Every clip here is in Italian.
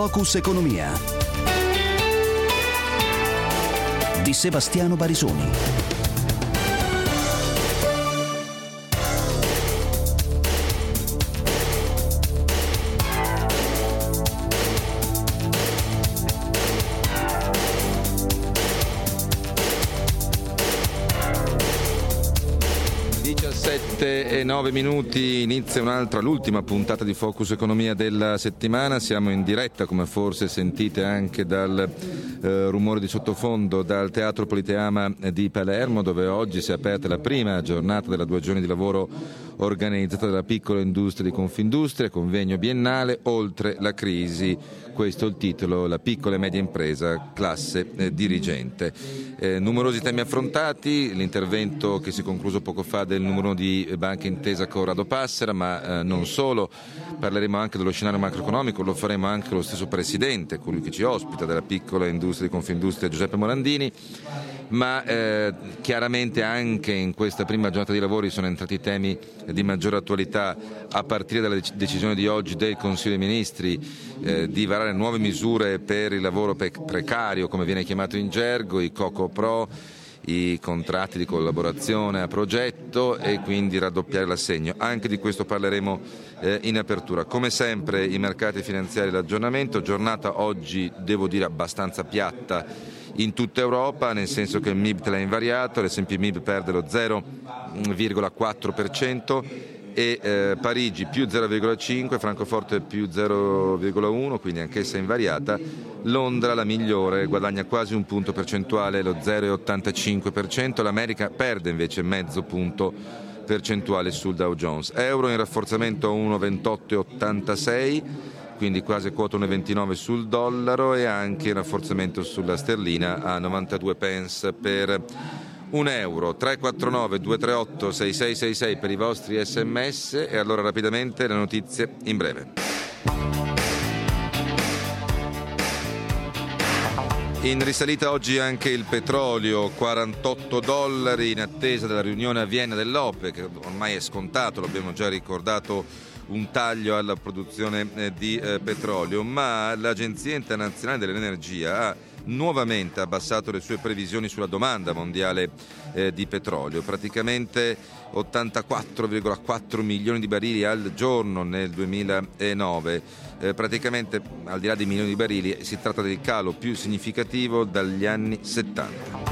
Focus Economia di Sebastiano Barisoni. E 9 minuti, inizia l'ultima puntata di Focus Economia della settimana. Siamo in diretta, come forse sentite anche dal rumore di sottofondo, dal Teatro Politeama di Palermo, dove oggi si è aperta la prima giornata della 2 giorni di lavoro organizzata dalla piccola industria di Confindustria, convegno biennale Oltre la crisi. Questo è il titolo: la piccola e media impresa, classe dirigente. Numerosi temi affrontati, l'intervento che si è concluso poco fa del numero 1 di Banca Intesa Corrado Passera, ma non solo. Parleremo anche dello scenario macroeconomico, lo faremo anche con lo stesso presidente, colui che ci ospita, della piccola industria di Confindustria, Giuseppe Morandini. Ma chiaramente anche in questa prima giornata di lavori sono entrati temi di maggiore attualità, a partire dalla decisione di oggi del Consiglio dei Ministri di varare nuove misure per il lavoro precario, come viene chiamato in gergo, i Coco Pro, i contratti di collaborazione a progetto, e quindi raddoppiare l'assegno. Anche di questo parleremo in apertura. Come sempre i mercati finanziari e l'aggiornamento, giornata oggi devo dire abbastanza piatta in tutta Europa, nel senso che il MIB è invariato, l'S&P MIB perde lo 0,4% e Parigi più 0,5%, Francoforte più 0,1%, quindi anch'essa invariata. Londra, la migliore, guadagna quasi un punto percentuale, lo 0,85%, l'America perde invece mezzo punto percentuale sul Dow Jones. Euro in rafforzamento a 1,2886, quindi quasi quota 1,29 sul dollaro, e anche in rafforzamento sulla sterlina a 92 pence per un euro. 349 238 6666 per i vostri sms. E allora rapidamente le notizie in breve. In risalita oggi anche il petrolio, $48 in attesa della riunione a Vienna dell'OPEC, che ormai è scontato, l'abbiamo già ricordato, un taglio alla produzione di petrolio, ma l'Agenzia Internazionale dell'Energia ha nuovamente abbassato le sue previsioni sulla domanda mondiale di petrolio, praticamente 84,4 milioni di barili al giorno nel 2009, praticamente al di là dei milioni di barili si tratta del calo più significativo dagli anni 70.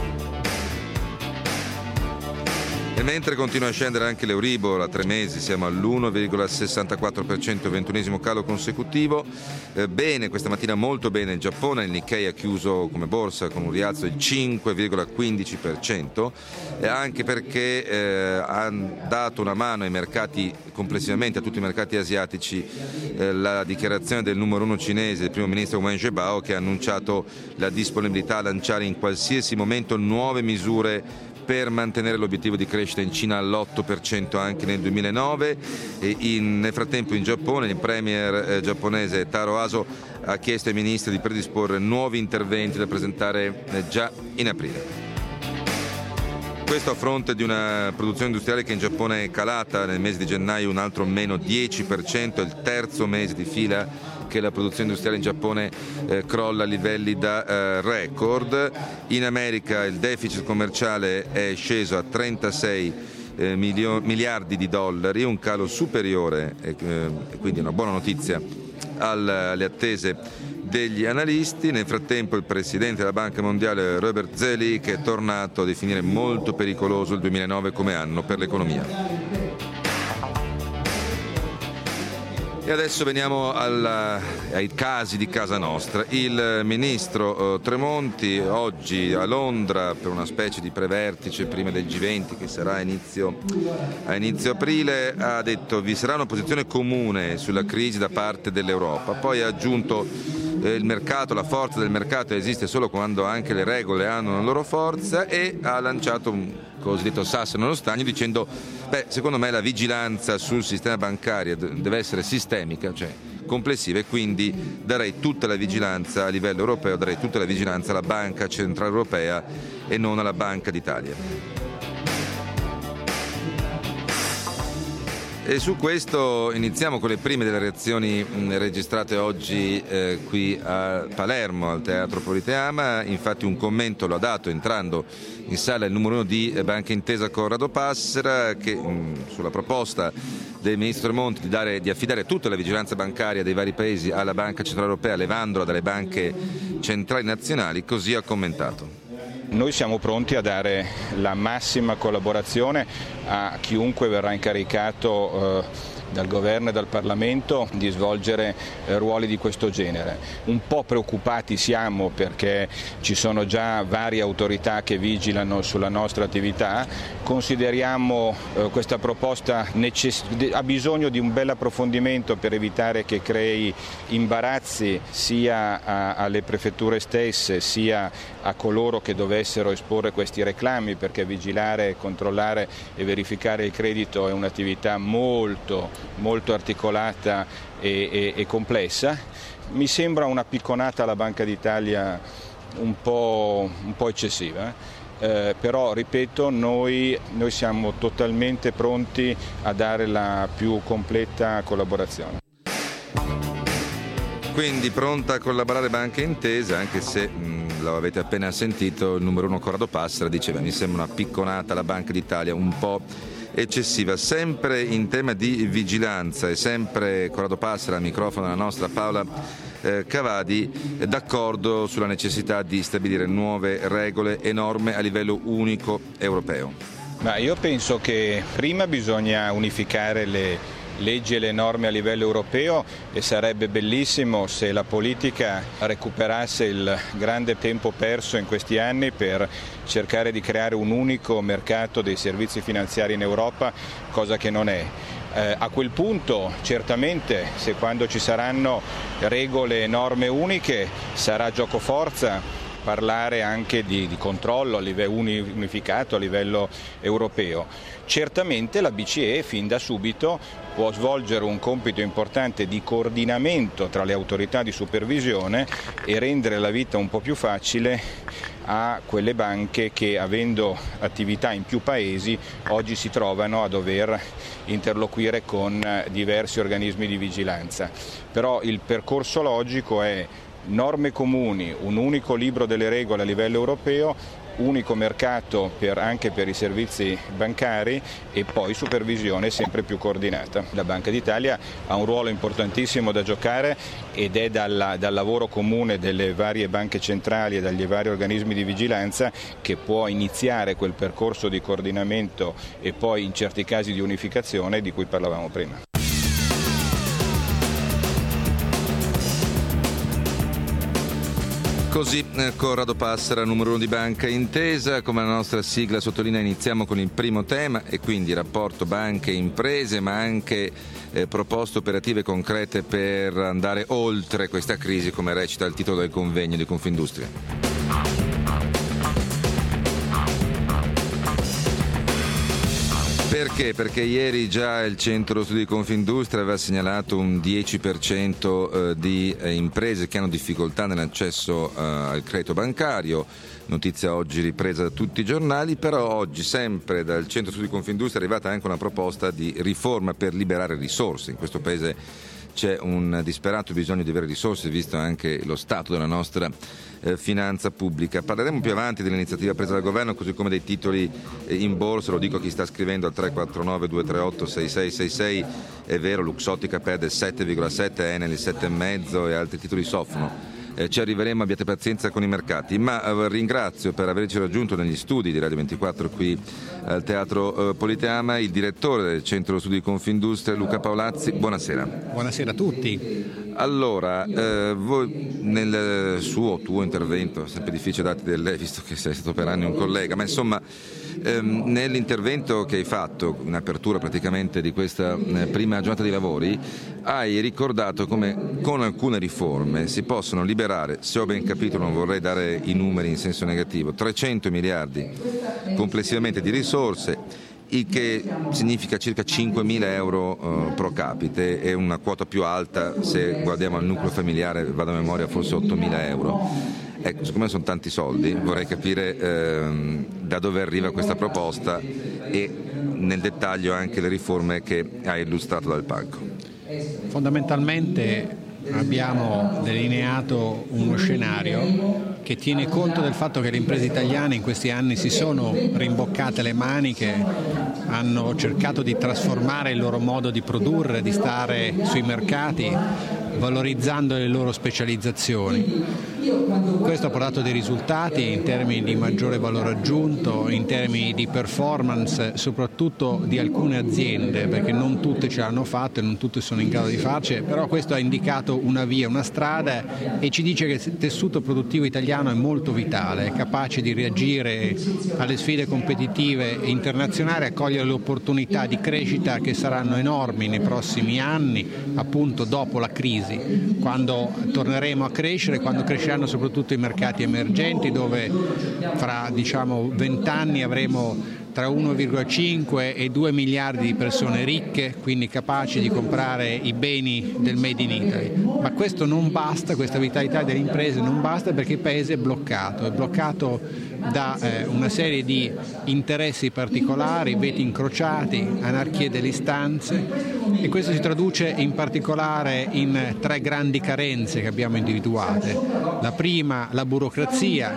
E mentre continua a scendere anche l'Euribor a 3 mesi, siamo all'1,64%, 21esimo calo consecutivo. Bene, questa mattina molto bene il Giappone, il Nikkei ha chiuso come borsa con un rialzo del 5,15%, anche perché ha dato una mano ai mercati complessivamente, a tutti i mercati asiatici, la dichiarazione del numero 1 cinese, il primo ministro Wen Jiabao, che ha annunciato la disponibilità a lanciare in qualsiasi momento nuove misure per mantenere l'obiettivo di crescita in Cina all'8% anche nel 2009. Nel frattempo in Giappone il premier giapponese Taro Aso ha chiesto ai ministri di predisporre nuovi interventi da presentare già in aprile. Questo a fronte di una produzione industriale che in Giappone è calata nel mese di gennaio un altro meno 10%, è il terzo mese di fila che la produzione industriale in Giappone crolla a livelli da record. In America il deficit commerciale è sceso a 36 miliardi di dollari, un calo superiore, quindi una buona notizia, alle attese degli analisti. Nel frattempo il presidente della Banca Mondiale Robert Zeli, che è tornato a definire molto pericoloso il 2009 come anno per l'economia. E adesso veniamo ai casi di casa nostra. Il ministro Tremonti oggi a Londra per una specie di prevertice prima del G20 che sarà a inizio aprile ha detto: vi sarà una posizione comune sulla crisi da parte dell'Europa. Poi ha aggiunto: il mercato, la forza del mercato esiste solo quando anche le regole hanno la loro forza, e ha lanciato un cosiddetto sasso nello stagno dicendo: secondo me la vigilanza sul sistema bancario deve essere sistemica, cioè complessiva, e quindi darei tutta la vigilanza a livello europeo, darei tutta la vigilanza alla Banca Centrale Europea e non alla Banca d'Italia. E su questo iniziamo con le prime delle reazioni registrate oggi qui a Palermo, al Teatro Politeama. Infatti un commento lo ha dato entrando in sala il numero 1 di Banca Intesa Corrado Passera, che sulla proposta del ministro Tremonti di affidare tutta la vigilanza bancaria dei vari paesi alla Banca Centrale Europea, levandola dalle banche centrali nazionali, così ha commentato. Noi siamo pronti a dare la massima collaborazione a chiunque verrà incaricato dal governo e dal Parlamento di svolgere ruoli di questo genere. Un po' preoccupati siamo perché ci sono già varie autorità che vigilano sulla nostra attività. Consideriamo questa proposta ha bisogno di un bel approfondimento per evitare che crei imbarazzi sia alle prefetture stesse sia a coloro che dovessero esporre questi reclami, perché vigilare, controllare e verificare il credito è un'attività molto articolata e complessa. Mi sembra una picconata alla Banca d'Italia un po' eccessiva, però ripeto, noi siamo totalmente pronti a dare la più completa collaborazione. Quindi pronta a collaborare Banca Intesa, anche se lo avete appena sentito, il numero 1 Corrado Passera diceva: mi sembra una picconata la Banca d'Italia, un po' eccessiva. Sempre in tema di vigilanza e sempre Corrado Passera al microfono della nostra Paola Cavadi, d'accordo sulla necessità di stabilire nuove regole e norme a livello unico europeo. Ma io penso che prima bisogna unificare le leggi e le norme a livello europeo, e sarebbe bellissimo se la politica recuperasse il grande tempo perso in questi anni per cercare di creare un unico mercato dei servizi finanziari in Europa, cosa che non è. A quel punto certamente, se quando ci saranno regole e norme uniche, sarà giocoforza parlare anche di controllo a livello unificato a livello europeo. Certamente la BCE fin da subito può svolgere un compito importante di coordinamento tra le autorità di supervisione e rendere la vita un po' più facile a quelle banche che, avendo attività in più paesi, oggi si trovano a dover interloquire con diversi organismi di vigilanza. Però il percorso logico è norme comuni, un unico libro delle regole a livello europeo, unico mercato anche per i servizi bancari e poi supervisione sempre più coordinata. La Banca d'Italia ha un ruolo importantissimo da giocare ed è dal lavoro comune delle varie banche centrali e dagli vari organismi di vigilanza che può iniziare quel percorso di coordinamento e poi in certi casi di unificazione di cui parlavamo prima. Così Corrado Passera, numero 1 di Banca Intesa. Come la nostra sigla sottolinea, iniziamo con il primo tema e quindi rapporto banche e imprese, ma anche proposte operative concrete per andare oltre questa crisi, come recita il titolo del convegno di Confindustria. Perché? Perché ieri già il centro studi di Confindustria aveva segnalato un 10% di imprese che hanno difficoltà nell'accesso al credito bancario, notizia oggi ripresa da tutti i giornali. Però oggi sempre dal centro studi di Confindustria è arrivata anche una proposta di riforma per liberare risorse. In questo paese c'è un disperato bisogno di avere risorse, visto anche lo stato della nostra finanza pubblica. Parleremo più avanti dell'iniziativa presa dal governo, così come dei titoli in borsa. Lo dico a chi sta scrivendo al 349 238 6666. È vero, Luxottica perde il 7,7, Enel il 7,5 e altri titoli soffrono. Ci arriveremo, abbiate pazienza con i mercati, ma ringrazio per averci raggiunto negli studi di Radio 24 qui al Teatro Politeama il direttore del Centro Studi di Confindustria, Luca Paolazzi. Buonasera. Buonasera a tutti. Allora, voi nel tuo intervento, è sempre difficile darti del lei visto che sei stato per anni un collega, ma insomma nell'intervento che hai fatto in apertura praticamente di questa prima giornata di lavori, hai ricordato come con alcune riforme si possono liberare, se ho ben capito, non vorrei dare i numeri in senso negativo, 300 miliardi complessivamente di risorse, il che significa circa 5.000 euro pro capite, e una quota più alta se guardiamo al nucleo familiare, vado a memoria, forse 8.000 euro. Ecco, siccome sono tanti soldi, vorrei capire da dove arriva questa proposta e nel dettaglio anche le riforme che ha illustrato dal palco. Fondamentalmente abbiamo delineato uno scenario che tiene conto del fatto che le imprese italiane in questi anni si sono rimboccate le maniche, hanno cercato di trasformare il loro modo di produrre, di stare sui mercati, valorizzando le loro specializzazioni. Questo ha portato dei risultati in termini di maggiore valore aggiunto, in termini di performance, soprattutto di alcune aziende, perché non tutte ce l'hanno fatto e non tutte sono in grado di farci, però questo ha indicato una via, una strada e ci dice che il tessuto produttivo italiano è molto vitale, è capace di reagire alle sfide competitive internazionali, a cogliere le opportunità di crescita che saranno enormi nei prossimi anni, appunto dopo la crisi, quando torneremo a crescere, quando cresceranno soprattutto i mercati emergenti, dove fra 20 anni avremo tra 1,5 e 2 miliardi di persone ricche, quindi capaci di comprare i beni del Made in Italy. Ma questo non basta, questa vitalità delle imprese non basta, perché il Paese è bloccato da una serie di interessi particolari, veti incrociati, anarchie delle istanze, e questo si traduce in particolare in 3 grandi carenze che abbiamo individuate. La prima, la burocrazia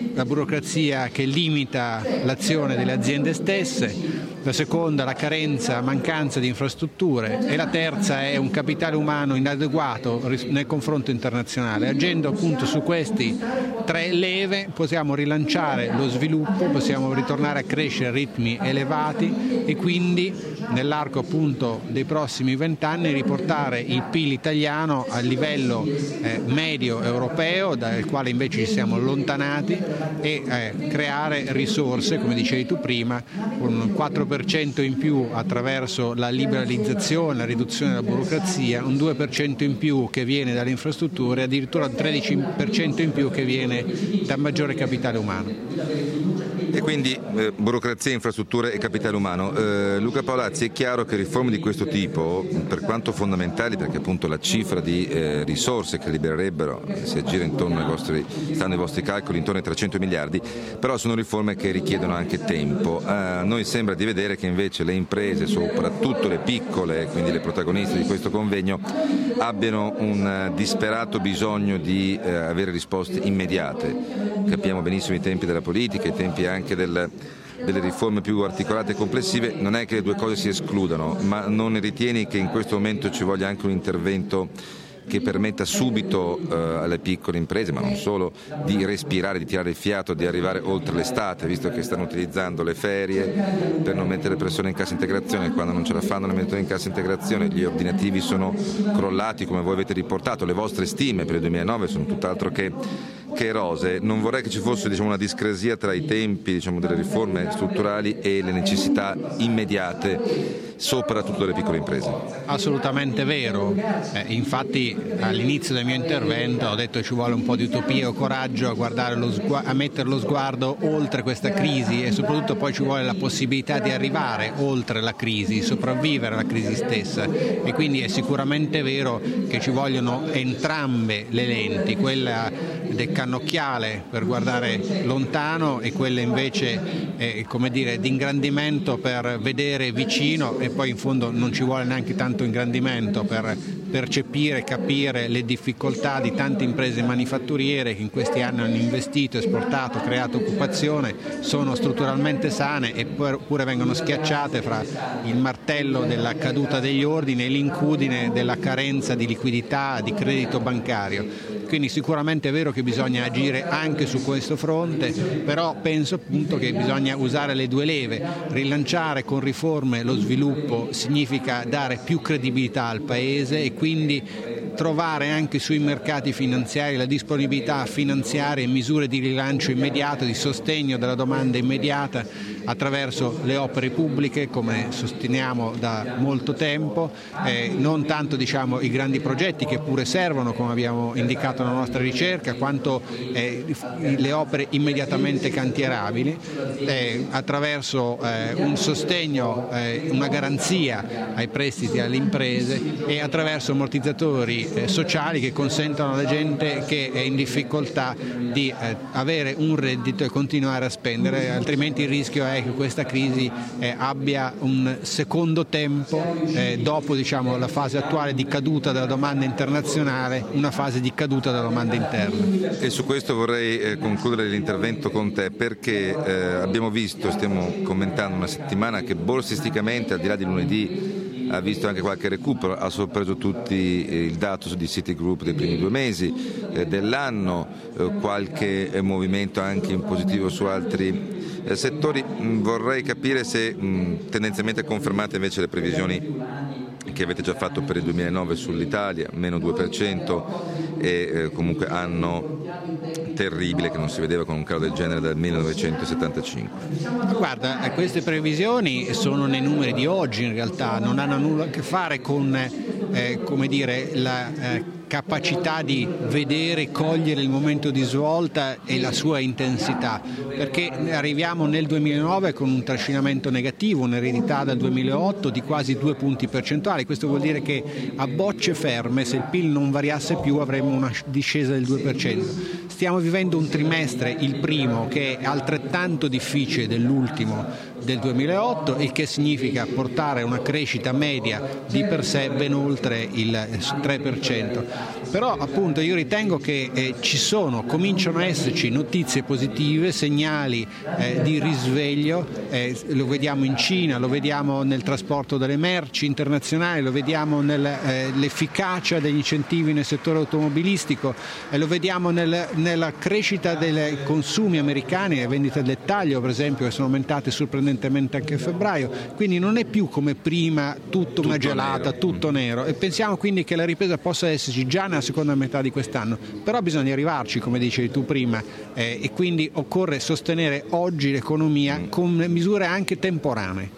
che limita l'azione delle aziende stesse, la seconda la mancanza di infrastrutture e la terza è un capitale umano inadeguato nel confronto internazionale. Agendo appunto su questi 3 leve possiamo rilanciare lo sviluppo, possiamo ritornare a crescere a ritmi elevati e quindi nell'arco appunto dei prossimi 20 anni riportare il PIL italiano al livello medio europeo, dal quale invece ci siamo allontanati, e creare risorse, come dicevi tu prima, con un 4% in più attraverso la liberalizzazione, la riduzione della burocrazia, un 2% in più che viene dalle infrastrutture, addirittura un 13% in più che viene da maggiore capitale umano. E quindi burocrazia, infrastrutture e capitale umano. Luca Paolazzi, è chiaro che riforme di questo tipo, per quanto fondamentali, perché appunto la cifra di risorse che libererebbero, si aggira intorno stanno ai vostri calcoli, intorno ai 300 miliardi, però sono riforme che richiedono anche tempo. A noi sembra di vedere che invece le imprese, soprattutto le piccole, quindi le protagoniste di questo convegno, abbiano un disperato bisogno di avere risposte immediate. Capiamo benissimo i tempi della politica, i tempi anche delle riforme più articolate e complessive, non è che le due cose si escludano, ma non ritieni che in questo momento ci voglia anche un intervento che permetta subito alle piccole imprese, ma non solo, di respirare, di tirare il fiato, di arrivare oltre l'estate, visto che stanno utilizzando le ferie per non mettere pressione in cassa integrazione, quando non ce la fanno le mettono in cassa integrazione, gli ordinativi sono crollati come voi avete riportato, le vostre stime per il 2009 sono tutt'altro che rose. Non vorrei che ci fosse una discrasia tra i tempi delle riforme strutturali e le necessità immediate, soprattutto delle piccole imprese. Assolutamente vero, infatti all'inizio del mio intervento ho detto che ci vuole un po' di utopia o coraggio a mettere lo sguardo oltre questa crisi, e soprattutto poi ci vuole la possibilità di arrivare oltre la crisi, sopravvivere alla crisi stessa, e quindi è sicuramente vero che ci vogliono entrambe le lenti, quella del cannocchiale per guardare lontano e quella invece di ingrandimento per vedere vicino, e poi in fondo non ci vuole neanche tanto ingrandimento per percepire e capire le difficoltà di tante imprese manifatturiere che in questi anni hanno investito, esportato, creato occupazione, sono strutturalmente sane eppure vengono schiacciate fra il martello della caduta degli ordini e l'incudine della carenza di liquidità, di credito bancario. Quindi sicuramente è vero che bisogna agire anche su questo fronte, però penso appunto che bisogna usare le due leve. Rilanciare con riforme lo sviluppo significa dare più credibilità al Paese e quindi trovare anche sui mercati finanziari la disponibilità finanziaria e misure di rilancio immediato, di sostegno della domanda immediata attraverso le opere pubbliche, come sosteniamo da molto tempo, non tanto i grandi progetti che pure servono, come abbiamo indicato nella nostra ricerca, quanto le opere immediatamente cantierabili, attraverso un sostegno, una garanzia ai prestiti alle imprese e attraverso ammortizzatori sociali che consentono alla gente che è in difficoltà di avere un reddito e continuare a spendere, altrimenti il rischio è che questa crisi abbia un secondo tempo dopo la fase attuale di caduta della domanda internazionale, una fase di caduta della domanda interna. E su questo vorrei concludere l'intervento con te, perché abbiamo visto, stiamo commentando una settimana che borsisticamente, al di là di lunedì, ha visto anche qualche recupero, ha sorpreso tutti il dato di Citigroup dei primi 2 mesi dell'anno, qualche movimento anche in positivo su altri settori. Vorrei capire se tendenzialmente confermate invece le previsioni che avete già fatto per il 2009 sull'Italia, meno 2%, e comunque anno terribile che non si vedeva con un calo del genere dal 1975. Guarda, queste previsioni sono nei numeri di oggi, in realtà non hanno nulla a che fare con la capacità di vedere, cogliere il momento di svolta e la sua intensità, perché arriviamo nel 2009 con un trascinamento negativo, un'eredità dal 2008 di quasi 2 punti percentuali. Questo vuol dire che a bocce ferme, se il PIL non variasse più, avremmo una discesa del 2%. Stiamo vivendo un trimestre, il primo, che è altrettanto difficile dell'ultimo del 2008, il che significa portare una crescita media di per sé ben oltre il 3%. Però appunto io ritengo che cominciano a esserci notizie positive, segnali di risveglio, lo vediamo in Cina, lo vediamo nel trasporto delle merci internazionali, lo vediamo nell'efficacia degli incentivi nel settore automobilistico, lo vediamo nella crescita dei consumi americani, le vendite al dettaglio per esempio, che sono aumentate sorprendentemente anche a febbraio, quindi non è più come prima tutto una gelata, tutto nero, e pensiamo quindi che la ripresa possa esserci già nella seconda metà di quest'anno, però bisogna arrivarci, come dicevi tu prima, e quindi occorre sostenere oggi l'economia con misure anche temporanee.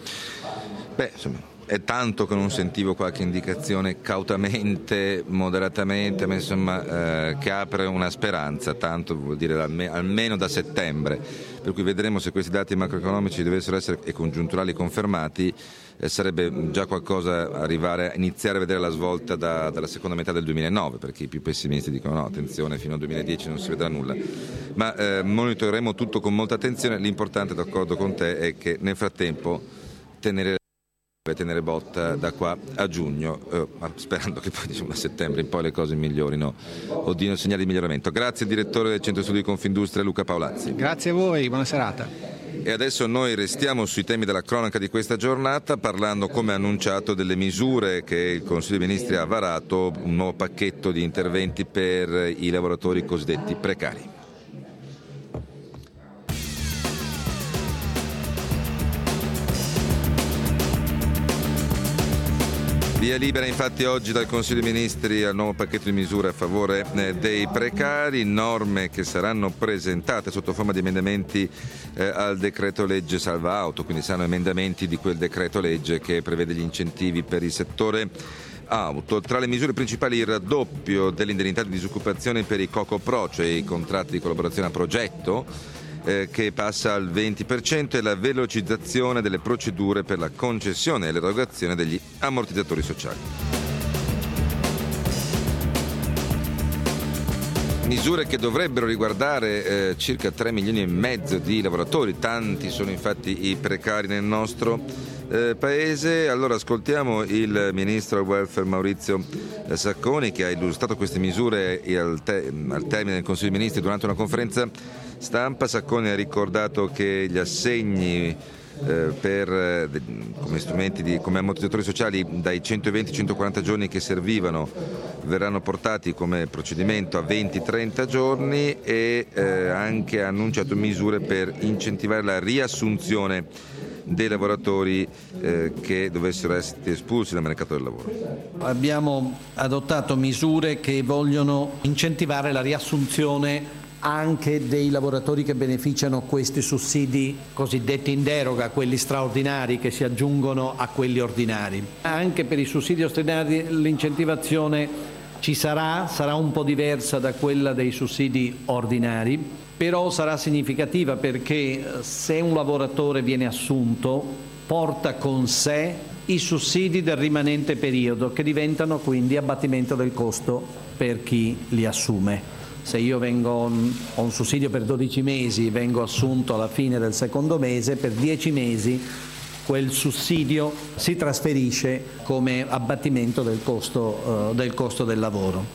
È tanto che non sentivo qualche indicazione cautamente, moderatamente, ma insomma che apre una speranza, tanto vuol dire almeno da settembre, per cui vedremo se questi dati macroeconomici dovessero essere e congiunturali confermati, sarebbe già qualcosa iniziare a vedere la svolta dalla seconda metà del 2009, perché i più pessimisti dicono no, attenzione, fino al 2010 non si vedrà nulla, ma monitoreremo tutto con molta attenzione. L'importante, d'accordo con te, è che nel frattempo tenere botta da qua a giugno, sperando che poi da settembre in poi le cose migliorino o diano segnali di miglioramento. Grazie direttore del Centro Studi di Confindustria Luca Paolazzi. Grazie a voi, buona serata. E adesso noi restiamo sui temi della cronaca di questa giornata, parlando, come annunciato, delle misure che il Consiglio dei Ministri ha varato, un nuovo pacchetto di interventi per i lavoratori cosiddetti precari. Via libera infatti oggi dal Consiglio dei Ministri al nuovo pacchetto di misure a favore dei precari, norme che saranno presentate sotto forma di emendamenti al decreto legge salva auto, quindi saranno emendamenti di quel decreto legge che prevede gli incentivi per il settore auto. Tra le misure principali il raddoppio dell'indennità di disoccupazione per i co-co-pro, cioè i contratti di collaborazione a progetto, che passa al 20%, e la velocizzazione delle procedure per la concessione e l'erogazione degli ammortizzatori sociali. Misure che dovrebbero riguardare circa 3 milioni e mezzo di lavoratori, tanti sono infatti i precari nel nostro Paese. Allora ascoltiamo il ministro del welfare Maurizio Sacconi, che ha illustrato queste misure al termine del Consiglio dei Ministri durante una conferenza stampa. Sacconi ha ricordato che gli assegni come strumenti come ammortizzatori sociali dai 120 ai 140 giorni che servivano verranno portati come procedimento a 20-30 giorni, e anche ha annunciato misure per incentivare la riassunzione dei lavoratori che dovessero essere espulsi dal mercato del lavoro. Abbiamo adottato misure che vogliono incentivare la riassunzione anche dei lavoratori che beneficiano questi sussidi cosiddetti in deroga, quelli straordinari che si aggiungono a quelli ordinari. Anche per i sussidi ordinari l'incentivazione ci sarà un po' diversa da quella dei sussidi ordinari, però sarà significativa, perché se un lavoratore viene assunto porta con sé i sussidi del rimanente periodo, che diventano quindi abbattimento del costo per chi li assume. Se io ho un sussidio per 12 mesi, vengo assunto alla fine del secondo mese, per 10 mesi quel sussidio si trasferisce come abbattimento del costo del lavoro.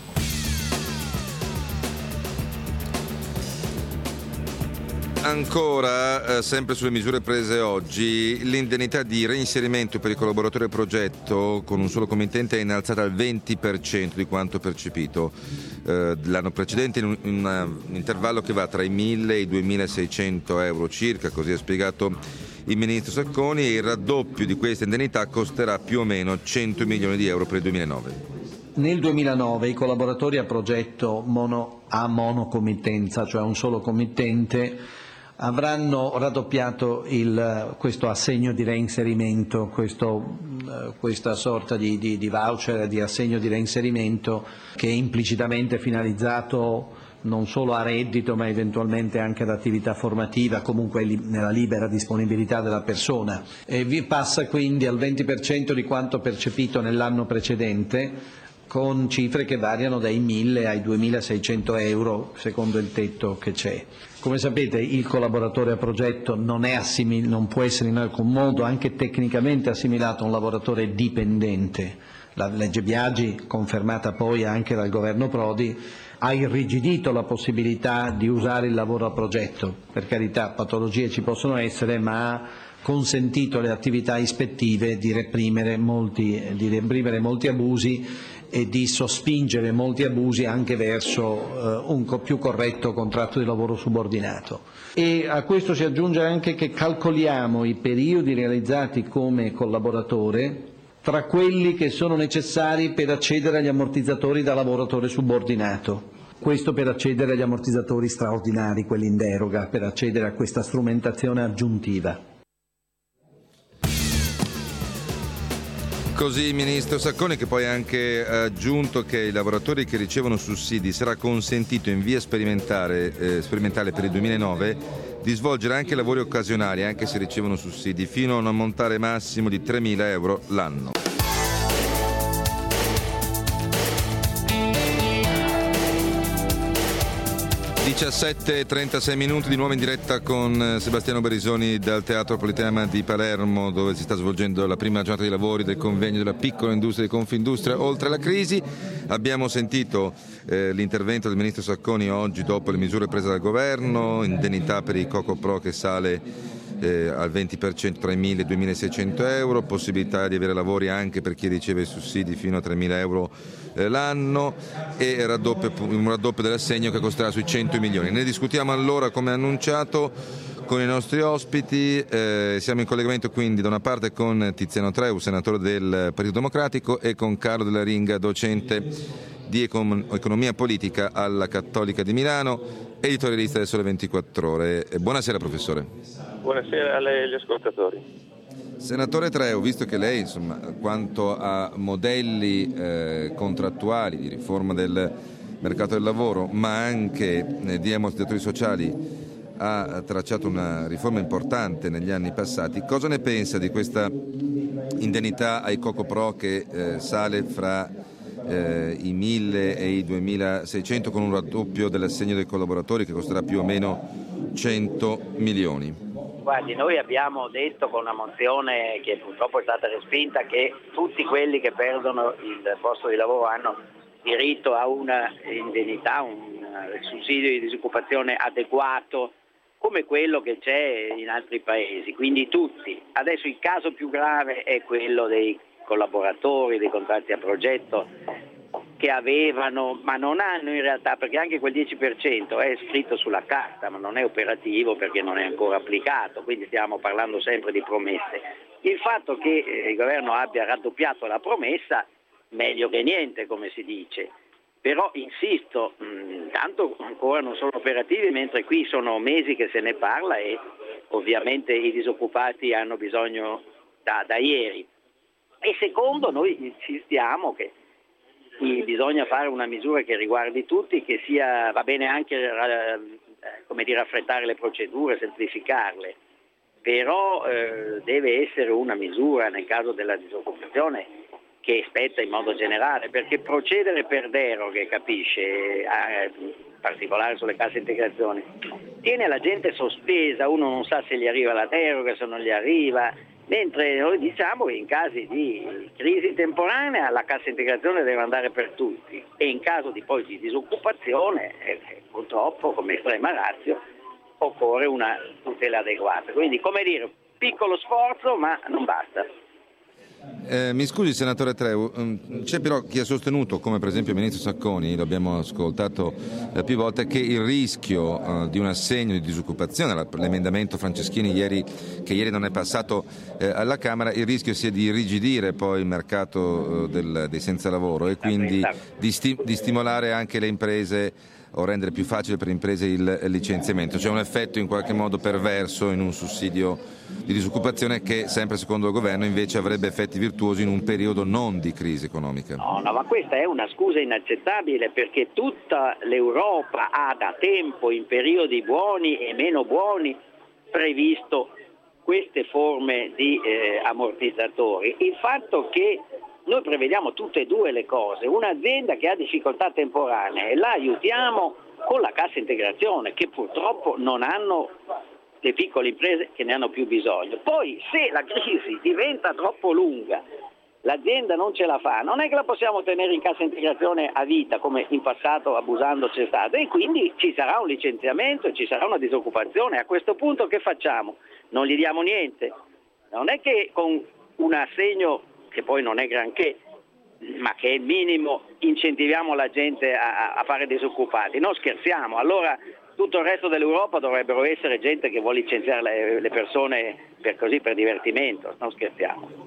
Ancora, sempre sulle misure prese oggi, l'indennità di reinserimento per i collaboratori a progetto con un solo committente è innalzata al 20% di quanto percepito l'anno precedente, in un intervallo che va tra i 1.000 e i 2.600 euro circa, così ha spiegato il ministro Sacconi, e il raddoppio di questa indennità costerà più o meno 100 milioni di euro per il 2009. Nel 2009 i collaboratori a progetto a monocommittenza, cioè un solo committente, avranno raddoppiato questo assegno di reinserimento, questa sorta di voucher di assegno di reinserimento che è implicitamente finalizzato non solo a reddito ma eventualmente anche ad attività formativa, comunque nella libera disponibilità della persona. Vi passa quindi al 20% di quanto percepito nell'anno precedente, con cifre che variano dai 1.000 ai 2.600 euro secondo il tetto che c'è. Come sapete, il collaboratore a progetto non può essere in alcun modo, anche tecnicamente, assimilato a un lavoratore dipendente. La legge Biagi, confermata poi anche dal governo Prodi, ha irrigidito la possibilità di usare il lavoro a progetto. Per carità, patologie ci possono essere, ma ha consentito alle attività ispettive di reprimere molti abusi e di sospingere molti abusi anche verso un più corretto contratto di lavoro subordinato. E a questo si aggiunge anche che calcoliamo i periodi realizzati come collaboratore tra quelli che sono necessari per accedere agli ammortizzatori da lavoratore subordinato. Questo per accedere agli ammortizzatori straordinari, quelli in deroga, per accedere a questa strumentazione aggiuntiva. Così il ministro Sacconi, che poi ha anche aggiunto che ai lavoratori che ricevono sussidi sarà consentito in via sperimentale per il 2009 di svolgere anche lavori occasionali, anche se ricevono sussidi, fino a un ammontare massimo di 3.000 euro l'anno. 17:36 minuti, di nuovo in diretta con Sebastiano Barisoni dal Teatro Politeama di Palermo, dove si sta svolgendo la prima giornata di lavori del convegno della piccola industria di Confindustria oltre la crisi. Abbiamo sentito l'intervento del ministro Sacconi oggi dopo le misure prese dal governo, indennità per i Coco Pro che sale al 20% tra i 1.000 e i 2.600 euro, possibilità di avere lavori anche per chi riceve sussidi fino a 3.000 euro l'anno e un raddoppio dell'assegno che costerà sui 100 milioni. Ne discutiamo allora, come annunciato, con i nostri ospiti. Siamo in collegamento quindi da una parte con Tiziano Treu, senatore del Partito Democratico, e con Carlo Della Ringa, docente di economia politica alla Cattolica di Milano, editorialista del Sole 24 Ore. Buonasera professore. Buonasera agli ascoltatori. Senatore Treu, visto che lei, insomma, quanto a modelli contrattuali di riforma del mercato del lavoro, ma anche di ammortizzatori sociali, ha tracciato una riforma importante negli anni passati, cosa ne pensa di questa indennità ai Coco Pro che sale fra i 1.000 e i 2.600 con un raddoppio dell'assegno dei collaboratori che costerà più o meno 100 milioni? Guardi, noi abbiamo detto con una mozione che purtroppo è stata respinta che tutti quelli che perdono il posto di lavoro hanno diritto a una indennità, un sussidio di disoccupazione adeguato come quello che c'è in altri paesi, quindi tutti. Adesso il caso più grave è quello dei collaboratori, dei contratti a progetto che avevano, ma non hanno in realtà, perché anche quel 10% è scritto sulla carta, ma non è operativo perché non è ancora applicato, quindi stiamo parlando sempre di promesse. Il fatto che il governo abbia raddoppiato la promessa, meglio che niente, come si dice, però insisto, tanto ancora non sono operativi, mentre qui sono mesi che se ne parla e ovviamente i disoccupati hanno bisogno da ieri. E secondo, noi insistiamo che bisogna fare una misura che riguardi tutti, che va bene anche affrettare le procedure, semplificarle, però deve essere una misura nel caso della disoccupazione che spetta in modo generale, perché procedere per deroghe, capisce, in particolare sulle casse integrazione, tiene la gente sospesa, uno non sa se gli arriva la deroga, se non gli arriva, mentre noi diciamo che in casi di crisi temporanea la cassa integrazione deve andare per tutti e in caso di poi di disoccupazione purtroppo come estrema ratio occorre una tutela adeguata. Quindi, come dire, piccolo sforzo ma non basta. Mi scusi senatore Treu, c'è però chi ha sostenuto, come per esempio il ministro Sacconi, lo abbiamo ascoltato più volte, che il rischio di un assegno di disoccupazione, l'emendamento Franceschini che ieri non è passato alla Camera, il rischio sia di irrigidire poi il mercato dei senza lavoro e quindi di stimolare anche le imprese o rendere più facile per le imprese il licenziamento. C'è un effetto in qualche modo perverso in un sussidio di disoccupazione che, sempre secondo il governo, invece avrebbe effetti virtuosi in un periodo non di crisi economica. No, ma questa è una scusa inaccettabile, perché tutta l'Europa ha da tempo, in periodi buoni e meno buoni, previsto queste forme di ammortizzatori. Il fatto che noi prevediamo tutte e due le cose, un'azienda che ha difficoltà temporanee la aiutiamo con la cassa integrazione, che purtroppo non hanno le piccole imprese che ne hanno più bisogno. Poi se la crisi diventa troppo lunga, l'azienda non ce la fa, non è che la possiamo tenere in cassa integrazione a vita come in passato abusando c'è stato, e quindi ci sarà un licenziamento, ci sarà una disoccupazione. A questo punto che facciamo? Non gli diamo niente? Non è che con un assegno che poi non è granché, ma che è il minimo, incentiviamo la gente a fare disoccupati. Non scherziamo. Allora tutto il resto dell'Europa dovrebbero essere gente che vuole licenziare le persone per divertimento. Non scherziamo.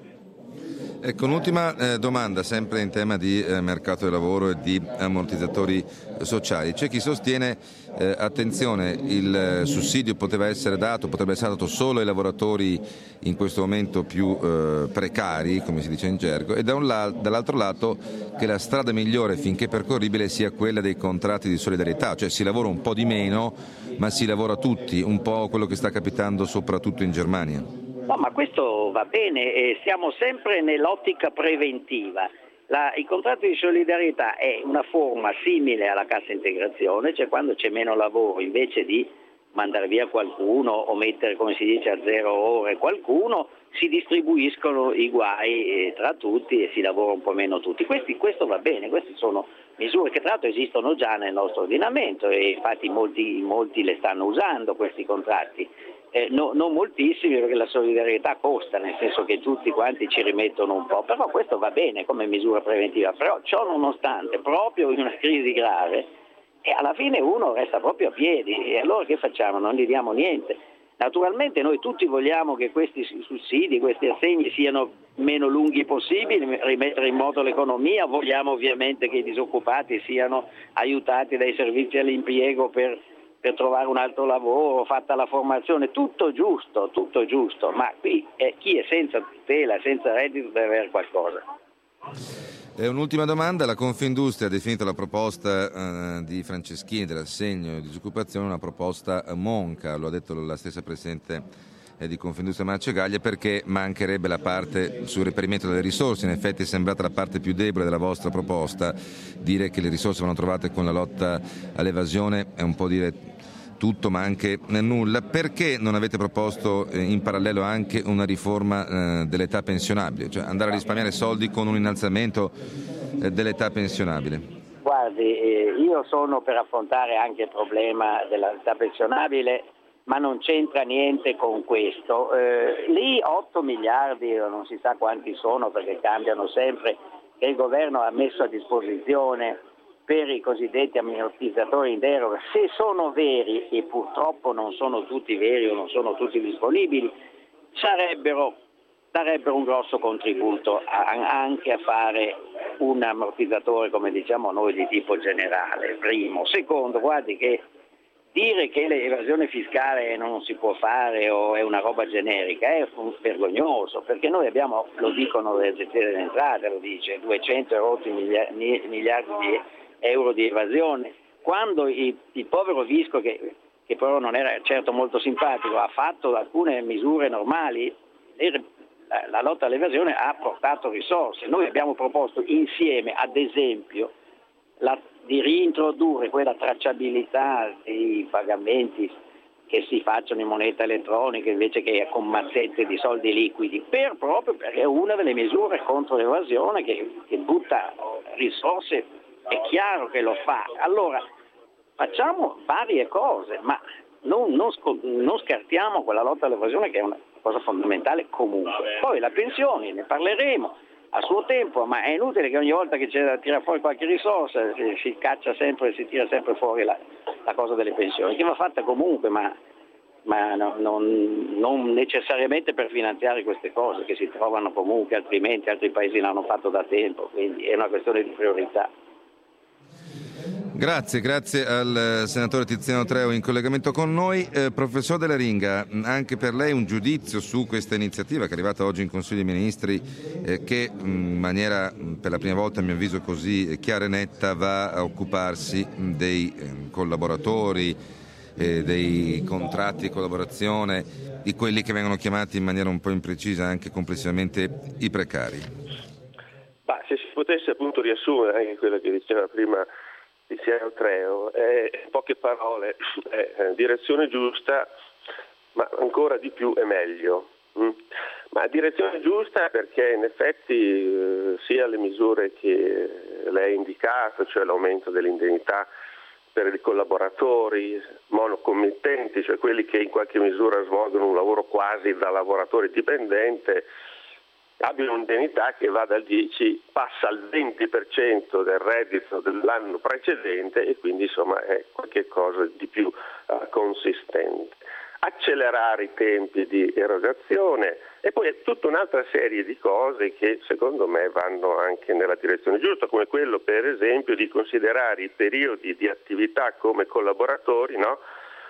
Ecco, un'ultima domanda, sempre in tema di mercato del lavoro e di ammortizzatori sociali. C'è chi sostiene, attenzione, il sussidio potrebbe essere dato solo ai lavoratori in questo momento più precari, come si dice in gergo, e dall'altro lato che la strada migliore finché percorribile sia quella dei contratti di solidarietà, cioè si lavora un po' di meno, ma si lavora tutti, un po' quello che sta capitando soprattutto in Germania. No, ma questo va bene, siamo sempre nell'ottica preventiva. Il contratto di solidarietà è una forma simile alla cassa integrazione, cioè quando c'è meno lavoro, invece di mandare via qualcuno o mettere, come si dice, a 0 ore qualcuno, si distribuiscono i guai tra tutti e si lavora un po' meno tutti. Questo va bene, queste sono misure che tra l'altro esistono già nel nostro ordinamento e infatti molti le stanno usando questi contratti. Non moltissimi, perché la solidarietà costa, nel senso che tutti quanti ci rimettono un po', però questo va bene come misura preventiva. Però ciò nonostante, proprio in una crisi grave, e alla fine uno resta proprio a piedi, e allora che facciamo? Non gli diamo niente. Naturalmente noi tutti vogliamo che questi sussidi, questi assegni siano meno lunghi possibili, rimettere in moto l'economia, vogliamo ovviamente che i disoccupati siano aiutati dai servizi all'impiego per trovare un altro lavoro, fatta la formazione, tutto giusto, ma qui chi è senza tutela, senza reddito deve avere qualcosa. Un'ultima domanda, la Confindustria ha definito la proposta di Franceschini dell'assegno di disoccupazione una proposta monca, lo ha detto la stessa Presidente di Confindustria Marcegaglia, perché mancherebbe la parte sul reperimento delle risorse. In effetti è sembrata la parte più debole della vostra proposta, dire che le risorse vanno trovate con la lotta all'evasione è un po' dire tutto ma anche nulla. Perché non avete proposto in parallelo anche una riforma dell'età pensionabile, cioè andare a risparmiare soldi con un innalzamento dell'età pensionabile? Guardi, io sono per affrontare anche il problema dell'età pensionabile, ma non c'entra niente con questo. Lì 8 miliardi, non si sa quanti sono perché cambiano sempre, che il governo ha messo a disposizione per i cosiddetti ammortizzatori in deroga, se sono veri, e purtroppo non sono tutti veri o non sono tutti disponibili, darebbero un grosso contributo anche a fare un ammortizzatore, come diciamo noi, di tipo generale, primo. Secondo, guardi che dire che l'evasione fiscale non si può fare o è una roba generica è vergognoso, perché noi abbiamo, lo dicono le agenzie delle entrate, lo dice, 200 miliardi di euro di evasione, quando il povero fisco che che però non era certo molto simpatico, ha fatto alcune misure normali e la lotta all'evasione ha portato risorse. Noi abbiamo proposto insieme, ad esempio, di riintrodurre quella tracciabilità dei pagamenti che si facciano in moneta elettronica invece che con mazzette di soldi liquidi, proprio perché è una delle misure contro l'evasione che butta risorse, è chiaro che lo fa. Allora facciamo varie cose, ma non scartiamo quella lotta all'evasione che è una cosa fondamentale comunque. Poi la pensione, ne parleremo a suo tempo, ma è inutile che ogni volta che c'è da tirare fuori qualche risorsa si tira sempre fuori la cosa delle pensioni, che va fatta comunque, ma non necessariamente per finanziare queste cose che si trovano comunque, altrimenti altri paesi l'hanno fatto da tempo, quindi è una questione di priorità. Grazie al senatore Tiziano Treu in collegamento con noi. Professor Della Ringa, anche per lei un giudizio su questa iniziativa che è arrivata oggi in Consiglio dei Ministri, che in maniera per la prima volta a mio avviso così chiara e netta va a occuparsi dei collaboratori, dei contratti di collaborazione, di quelli che vengono chiamati in maniera un po' imprecisa anche complessivamente i precari. Se si potesse appunto riassumere anche quello che diceva prima Tiziano Treu, poche parole, direzione giusta, ma ancora di più è meglio. Ma direzione giusta perché in effetti sia le misure che lei ha indicato, cioè l'aumento dell'indennità per i collaboratori monocommittenti, cioè quelli che in qualche misura svolgono un lavoro quasi da lavoratore dipendente, abbiano un'indennità che va dal 10, passa al 20% del reddito dell'anno precedente e quindi insomma è qualche cosa di più consistente. Accelerare i tempi di erogazione e poi tutta un'altra serie di cose che secondo me vanno anche nella direzione giusta, come quello per esempio di considerare i periodi di attività come collaboratori, no?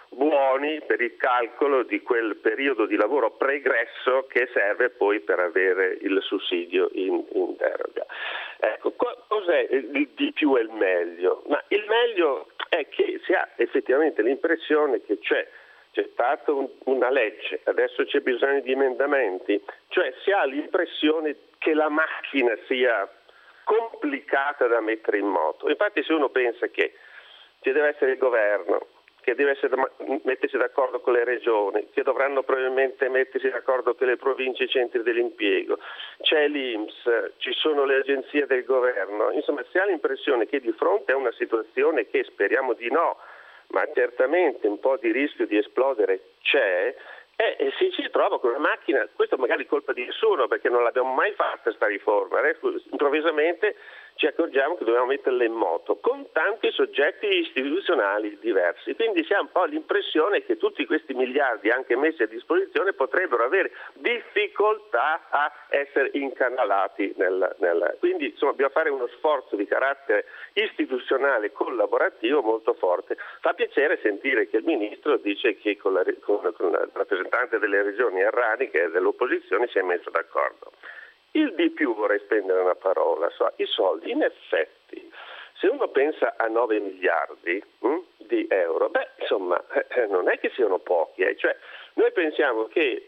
Buoni per il calcolo di quel periodo di lavoro pregresso che serve poi per avere il sussidio in deroga. Ecco, cos'è di più è il meglio? Ma il meglio è che si ha effettivamente l'impressione che c'è stata una legge, adesso c'è bisogno di emendamenti, cioè si ha l'impressione che la macchina sia complicata da mettere in moto. Infatti se uno pensa che ci deve essere il governo, che deve mettersi d'accordo con le regioni, che dovranno probabilmente mettersi d'accordo con le province e i centri dell'impiego, c'è l'INPS, ci sono le agenzie del governo, insomma si ha l'impressione che di fronte a una situazione che speriamo di no, ma certamente un po' di rischio di esplodere c'è, e si trova con una macchina, questo magari colpa di nessuno perché non l'abbiamo mai fatta questa riforma, adesso improvvisamente ci accorgiamo che dobbiamo metterla in moto con tanti soggetti istituzionali diversi, quindi si ha un po' l'impressione che tutti questi miliardi anche messi a disposizione potrebbero avere difficoltà a essere incanalati quindi insomma bisogna fare uno sforzo di carattere istituzionale collaborativo molto forte. Fa piacere sentire che il Ministro dice che con la rappresentante delle regioni Errani, che è dell'opposizione, si è messo d'accordo. Il di più vorrei spendere una parola, i soldi, in effetti, se uno pensa a 9 miliardi di euro, insomma, non è che siano pochi, cioè noi pensiamo che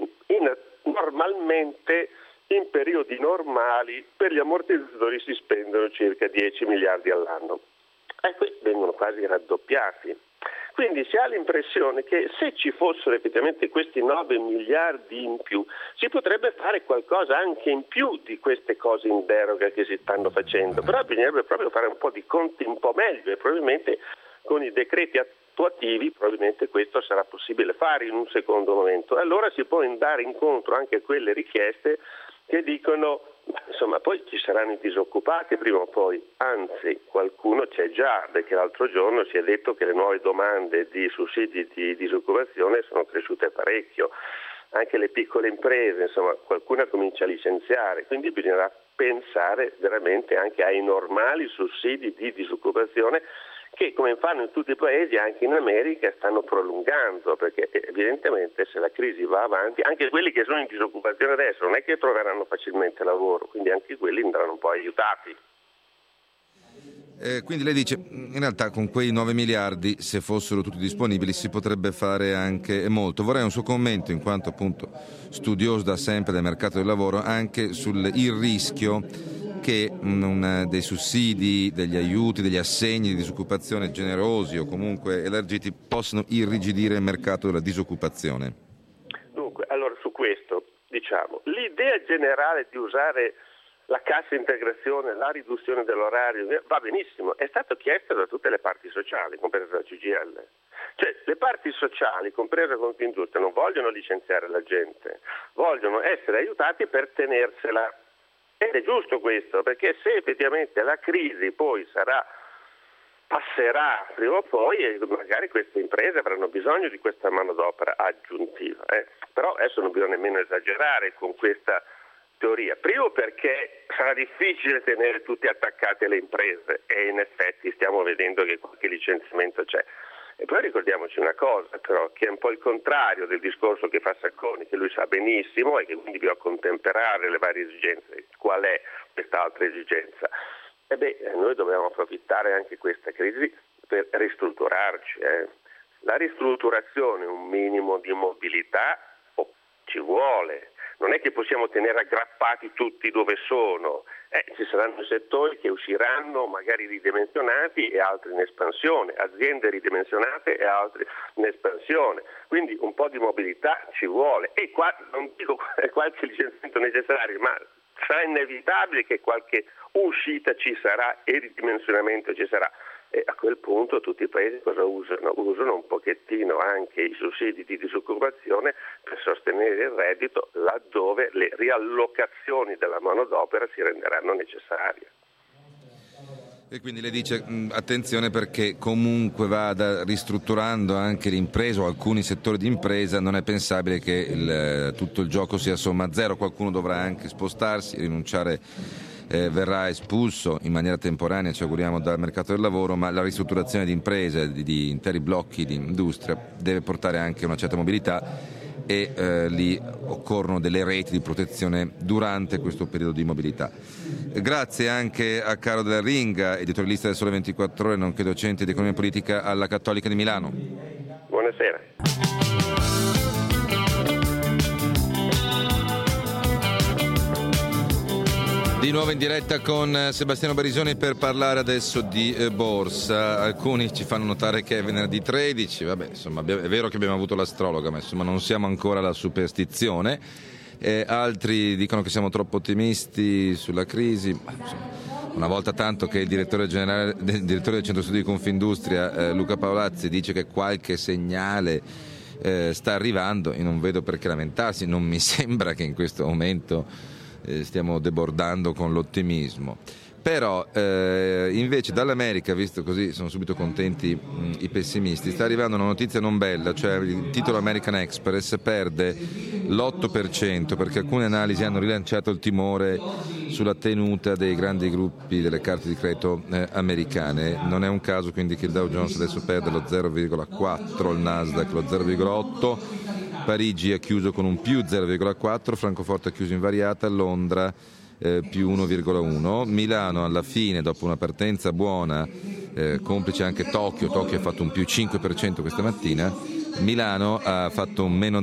normalmente in periodi normali per gli ammortizzatori si spendono circa 10 miliardi all'anno e qui vengono quasi raddoppiati. Quindi si ha l'impressione che se ci fossero effettivamente questi 9 miliardi in più, si potrebbe fare qualcosa anche in più di queste cose in deroga che si stanno facendo, però bisognerebbe proprio fare un po' di conti un po' meglio e probabilmente con i decreti attuativi probabilmente questo sarà possibile fare in un secondo momento. Allora si può andare incontro anche a quelle richieste che dicono insomma poi ci saranno i disoccupati prima o poi, anzi qualcuno c'è già, perché l'altro giorno si è detto che le nuove domande di sussidi di disoccupazione sono cresciute parecchio, anche le piccole imprese, insomma qualcuno comincia a licenziare, quindi bisognerà pensare veramente anche ai normali sussidi di disoccupazione che come fanno in tutti i paesi, anche in America, stanno prolungando, perché evidentemente se la crisi va avanti, anche quelli che sono in disoccupazione adesso non è che troveranno facilmente lavoro, quindi anche quelli andranno un po' aiutati. Quindi lei dice, in realtà con quei 9 miliardi, se fossero tutti disponibili, si potrebbe fare anche molto. Vorrei un suo commento, in quanto appunto studioso da sempre del mercato del lavoro, anche sul rischio che dei sussidi, degli aiuti, degli assegni di disoccupazione generosi o comunque elargiti possano irrigidire il mercato della disoccupazione. Dunque, allora su questo, diciamo, l'idea generale di usare la cassa integrazione, la riduzione dell'orario, va benissimo, è stato chiesto da tutte le parti sociali, compresa la CGIL. Cioè, le parti sociali, compresa Confindustria, non vogliono licenziare la gente, vogliono essere aiutati per tenersela. Ed è giusto questo, perché se effettivamente la crisi poi passerà prima o poi, e magari queste imprese avranno bisogno di questa manodopera aggiuntiva. Però adesso non bisogna nemmeno esagerare con questa teoria. Primo perché sarà difficile tenere tutti attaccati alle imprese e in effetti stiamo vedendo che qualche licenziamento c'è. E poi ricordiamoci una cosa però, che è un po' il contrario del discorso che fa Sacconi, che lui sa benissimo e che quindi bisogna contemperare le varie esigenze. Qual è quest'altra esigenza? Noi dobbiamo approfittare anche di questa crisi per ristrutturarci. La ristrutturazione, un minimo di mobilità ci vuole. Non è che possiamo tenere aggrappati tutti dove sono. Ci saranno settori che usciranno magari ridimensionati e altri in espansione, aziende ridimensionate e altri in espansione. Quindi un po' di mobilità ci vuole. E qua non dico qualche licenziamento necessario, ma sarà inevitabile che qualche uscita ci sarà e ridimensionamento ci sarà. E a quel punto tutti i paesi cosa usano? Usano un pochettino anche i sussidi di disoccupazione per sostenere il reddito laddove le riallocazioni della manodopera si renderanno necessarie. E quindi le dice attenzione perché comunque vada ristrutturando anche l'impresa o alcuni settori di impresa, non è pensabile che tutto il gioco sia somma zero, qualcuno dovrà anche spostarsi, rinunciare, verrà espulso in maniera temporanea, ci auguriamo, dal mercato del lavoro, ma la ristrutturazione di imprese, di interi blocchi di industria deve portare anche una certa mobilità e lì occorrono delle reti di protezione durante questo periodo di mobilità. Grazie anche a Carlo Della Ringa, editorialista del Sole 24 Ore, nonché docente di economia politica alla Cattolica di Milano. Buonasera. Di nuovo in diretta con Sebastiano Barisoni per parlare adesso di borsa. Alcuni ci fanno notare che è venerdì 13, vabbè, insomma, è vero che abbiamo avuto l'astrologa, ma insomma non siamo ancora alla superstizione. Altri dicono che siamo troppo ottimisti sulla crisi. Insomma, una volta tanto che il direttore del Centro Studi di Confindustria, Luca Paolazzi, dice che qualche segnale sta arrivando, io non vedo perché lamentarsi, non mi sembra che in questo momento stiamo debordando con l'ottimismo. Però invece dall'America, visto così sono subito contenti i pessimisti, sta arrivando una notizia non bella, cioè il titolo American Express perde l'8% perché alcune analisi hanno rilanciato il timore sulla tenuta dei grandi gruppi delle carte di credito americane. Non è un caso quindi che il Dow Jones adesso perde lo 0,4%, il Nasdaq lo 0,8%, Parigi ha chiuso con un più 0,4%, Francoforte ha chiuso invariata, Londra più 1,1%, Milano alla fine dopo una partenza buona, complice anche Tokyo ha fatto un più 5% questa mattina, Milano ha fatto un meno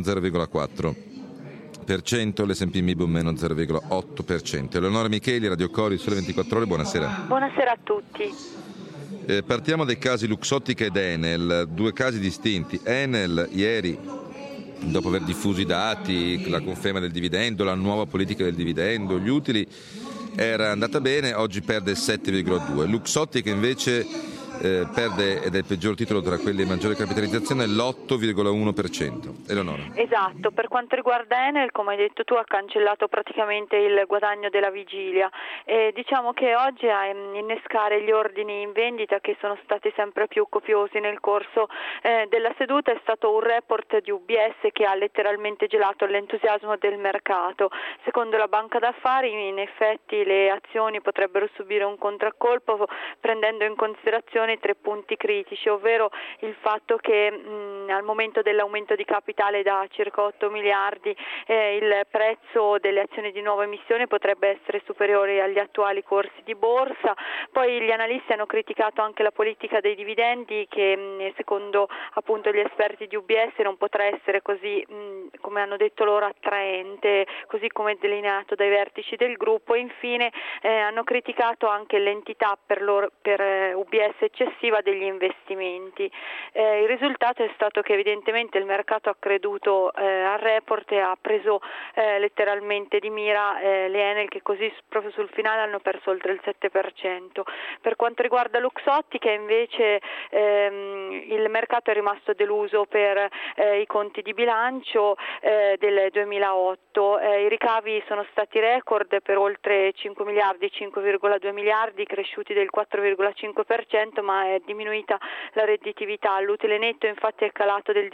0,4%, l'S&P MIB un meno 0,8%. Eleonora Micheli, Radio Cori, Sole 24 Ore, buonasera. Buonasera a tutti. Partiamo dai casi Luxottica ed Enel, due casi distinti. Enel ieri, dopo aver diffuso i dati, la conferma del dividendo, la nuova politica del dividendo, gli utili, era andata bene, oggi perde il 7,2%. Luxottica invece perde, ed è il peggior titolo tra quelli di maggiore capitalizzazione, l'8,1%. Eleonora. Esatto, per quanto riguarda Enel, come hai detto tu, ha cancellato praticamente il guadagno della vigilia. Diciamo che oggi a innescare gli ordini in vendita, che sono stati sempre più copiosi nel corso della seduta, è stato un report di UBS che ha letteralmente gelato l'entusiasmo del mercato. Secondo la banca d'affari, in effetti le azioni potrebbero subire un contraccolpo, prendendo in considerazione discussione 3 punti critici, ovvero il fatto che al momento dell'aumento di capitale da circa 8 miliardi il prezzo delle azioni di nuova emissione potrebbe essere superiore agli attuali corsi di borsa. Poi gli analisti hanno criticato anche la politica dei dividendi che secondo appunto gli esperti di UBS non potrà essere così, come hanno detto loro, attraente, così come delineato dai vertici del gruppo. E infine hanno criticato anche l'entità per UBS eccessiva degli investimenti. Il risultato è stato che evidentemente il mercato ha creduto al report e ha preso letteralmente di mira le Enel, che così proprio sul finale hanno perso oltre il 7%. Per quanto riguarda Luxottica invece il mercato è rimasto deluso per i conti di bilancio del 2008. I ricavi sono stati record per oltre 5 miliardi, 5,2 miliardi, cresciuti del 4,5%, ma è diminuita la redditività. L'utile netto infatti è calato del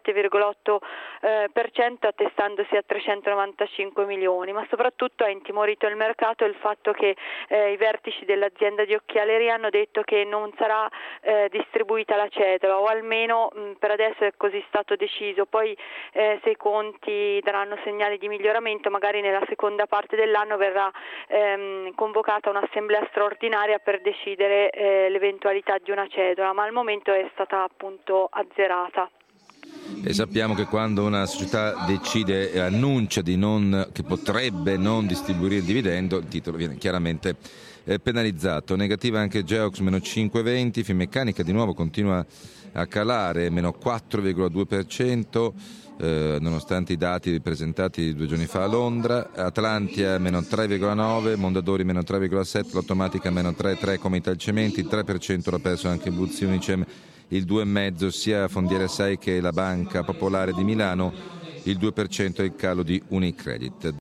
17,8%, attestandosi a 395 milioni, ma soprattutto ha intimorito il mercato il fatto che i vertici dell'azienda di occhialeria hanno detto che non sarà distribuita la cedola, o almeno per adesso è così stato deciso. Poi se i conti daranno segnali di miglioramento, magari nella seconda parte dell'anno verrà convocata un'assemblea straordinaria per decidere l'eventualità di una cedola, ma al momento è stata appunto azzerata. E sappiamo che quando una società decide e annuncia che potrebbe non distribuire il dividendo, il titolo viene chiaramente penalizzato. Negativa anche Geox, meno 5,20, Finmeccanica di nuovo continua a calare, meno 4,2%, nonostante i dati presentati 2 giorni fa a Londra. Atlantia meno 3,9%, Mondadori meno 3,7%, l'Automatica meno 3,3% come Italcementi, il 3% l'ha perso anche Buzzi Unicem, il 2,5% sia Fondiere 6 che la Banca Popolare di Milano, il 2% è il calo di Unicredit.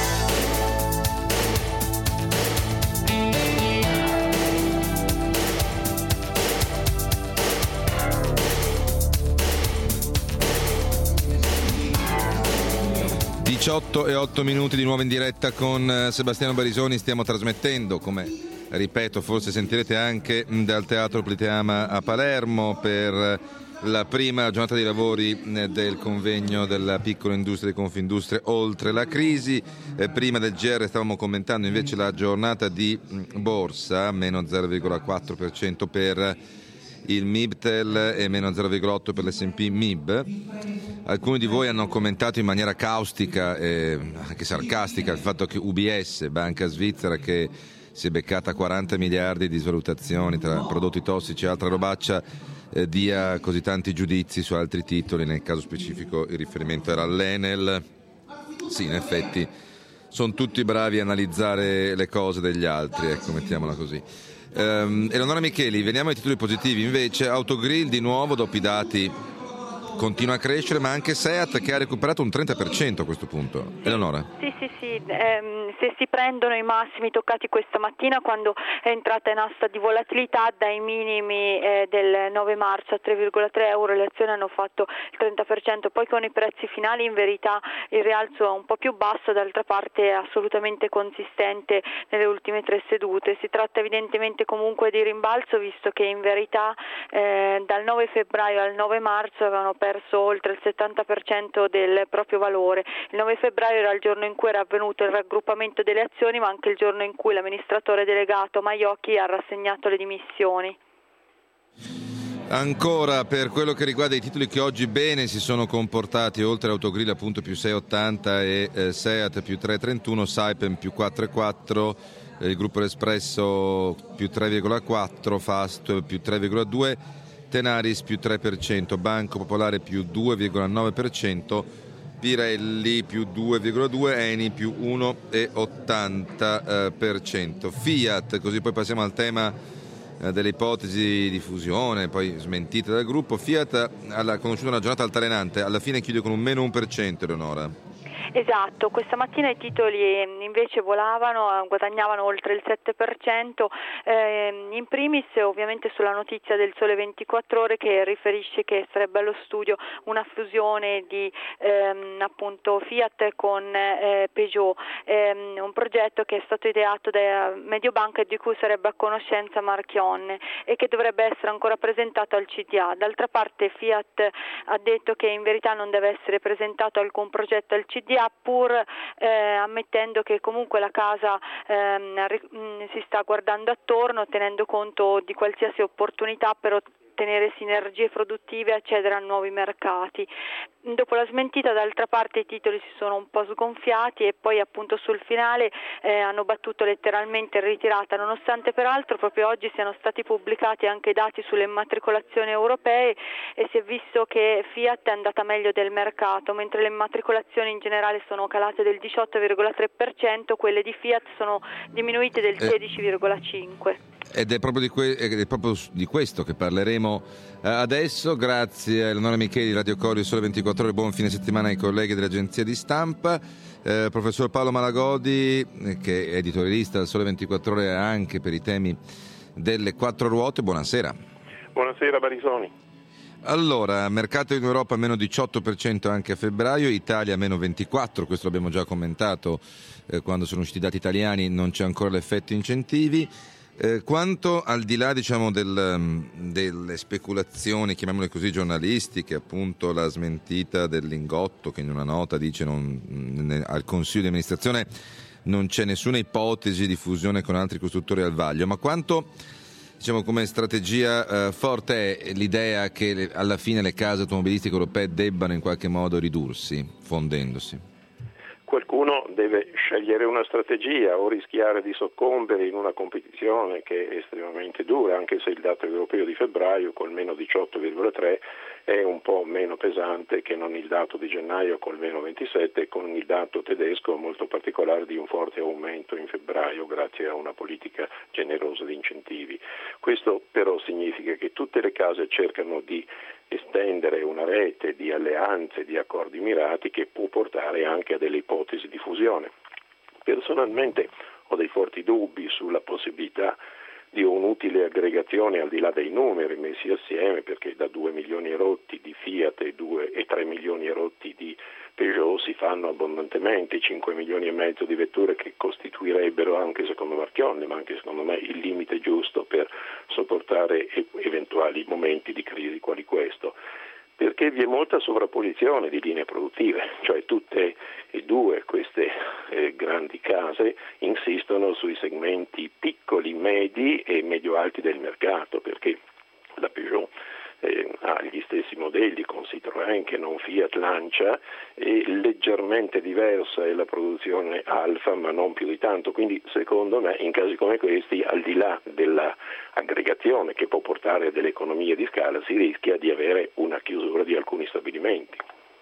e 8 minuti di nuovo in diretta con Sebastiano Barisoni. Stiamo trasmettendo, come ripeto, forse sentirete anche dal Teatro Politeama a Palermo, per la prima giornata di lavori del convegno della piccola industria e Confindustria oltre la crisi. Prima del GR stavamo commentando invece la giornata di borsa, meno 0,4% per il Mibtel e meno 0,8% per l'S&P MIB. Alcuni di voi hanno commentato in maniera caustica e anche sarcastica il fatto che UBS, banca svizzera che si è beccata 40 miliardi di svalutazioni tra prodotti tossici e altra robaccia, dia così tanti giudizi su altri titoli. Nel caso specifico il riferimento era all'Enel. Sì, in effetti sono tutti bravi a analizzare le cose degli altri, ecco, mettiamola così. Eleonora Micheli, veniamo ai titoli positivi invece. Autogrill di nuovo, dopo i dati, continua a crescere, ma anche Seat che ha recuperato un 30% a questo punto. Eleonora? Sì. Se si prendono i massimi toccati questa mattina, quando è entrata in asta di volatilità dai minimi del 9 marzo a 3,3 euro, le azioni hanno fatto il 30%, poi con i prezzi finali in verità il rialzo è un po' più basso, d'altra parte è assolutamente consistente nelle ultime 3 sedute. Si tratta evidentemente comunque di rimbalzo, visto che in verità dal 9 febbraio al 9 marzo avevano perso oltre il 70% del proprio valore. Il 9 febbraio era il giorno in cui era avvenuto il raggruppamento delle azioni, ma anche il giorno in cui l'amministratore delegato Maiocchi ha rassegnato le dimissioni. Ancora per quello che riguarda i titoli che oggi bene si sono comportati, oltre Autogrill appunto più 6,80 e Seat più 3,31, Saipem più 4,4, il gruppo Espresso più 3,4, Fast più 3,2, Tenaris più 3%, Banco Popolare più 2,9%, Pirelli più 2,2%, Eni più 1,80%. Fiat, così poi passiamo al tema delle ipotesi di fusione, poi smentite dal gruppo. Fiat ha conosciuto una giornata altalenante, alla fine chiude con un meno 1%, Eleonora. Esatto, questa mattina i titoli invece volavano, guadagnavano oltre il 7%, in primis ovviamente sulla notizia del Sole 24 Ore che riferisce che sarebbe allo studio una fusione di appunto Fiat con Peugeot, un progetto che è stato ideato da Mediobanca e di cui sarebbe a conoscenza Marchionne e che dovrebbe essere ancora presentato al CDA. D'altra parte Fiat ha detto che in verità non deve essere presentato alcun progetto al CDA, pur ammettendo che comunque la casa si sta guardando attorno, tenendo conto di qualsiasi opportunità per ottenere sinergie produttive e accedere a nuovi mercati. Dopo la smentita, d'altra parte, i titoli si sono un po' sgonfiati e poi appunto sul finale hanno battuto letteralmente in ritirata, nonostante peraltro proprio oggi siano stati pubblicati anche dati sulle immatricolazioni europee e si è visto che Fiat è andata meglio del mercato, mentre le immatricolazioni in generale sono calate del 18,3%, quelle di Fiat sono diminuite del 16,5%. Ed è proprio di questo che parleremo adesso, grazie a Eleonora Micheli, Radio Corio, Sole 24 Ore. Buon fine settimana ai colleghi dell'agenzia di stampa. Professor Paolo Malagodi, che è editorialista del Sole 24 Ore anche per i temi delle quattro ruote, buonasera. Buonasera Barisoni. Allora, mercato in Europa meno 18% anche a febbraio, Italia meno 24%, questo l'abbiamo già commentato quando sono usciti i dati italiani, non c'è ancora l'effetto incentivi. Quanto al di là delle speculazioni, chiamiamole così, giornalistiche, appunto la smentita del Lingotto che in una nota dice al Consiglio di amministrazione non c'è nessuna ipotesi di fusione con altri costruttori al vaglio, ma quanto come strategia forte è l'idea che alla fine le case automobilistiche europee debbano in qualche modo ridursi, fondendosi? Qualcuno deve scegliere una strategia o rischiare di soccombere in una competizione che è estremamente dura, anche se il dato europeo di febbraio col meno 18,3 è un po' meno pesante che non il dato di gennaio col meno 27 e con il dato tedesco molto particolare di un forte aumento in febbraio grazie a una politica generosa di incentivi. Questo però significa che tutte le case cercano di estendere una rete di alleanze, di accordi mirati che può portare anche a delle ipotesi di fusione. Personalmente ho dei forti dubbi sulla possibilità di un'utile aggregazione al di là dei numeri messi assieme, perché da 2 milioni e rotti di Fiat e 3 milioni e rotti di Peugeot si fanno abbondantemente 5 milioni e mezzo di vetture che costituirebbero, anche secondo Marchionne, ma anche secondo me, il limite giusto per sopportare eventuali momenti di crisi quali questo. Perché vi è molta sovrapposizione di linee produttive, cioè tutte e due queste grandi case insistono sui segmenti piccoli, medi e medio-alti del mercato, perché la Peugeot ha gli stessi modelli con Citroën che non Fiat lancia, e leggermente diversa è la produzione Alfa, ma non più di tanto, quindi secondo me in casi come questi, al di là dell'aggregazione che può portare a delle economie di scala, si rischia di avere una chiusura di alcuni stabilimenti.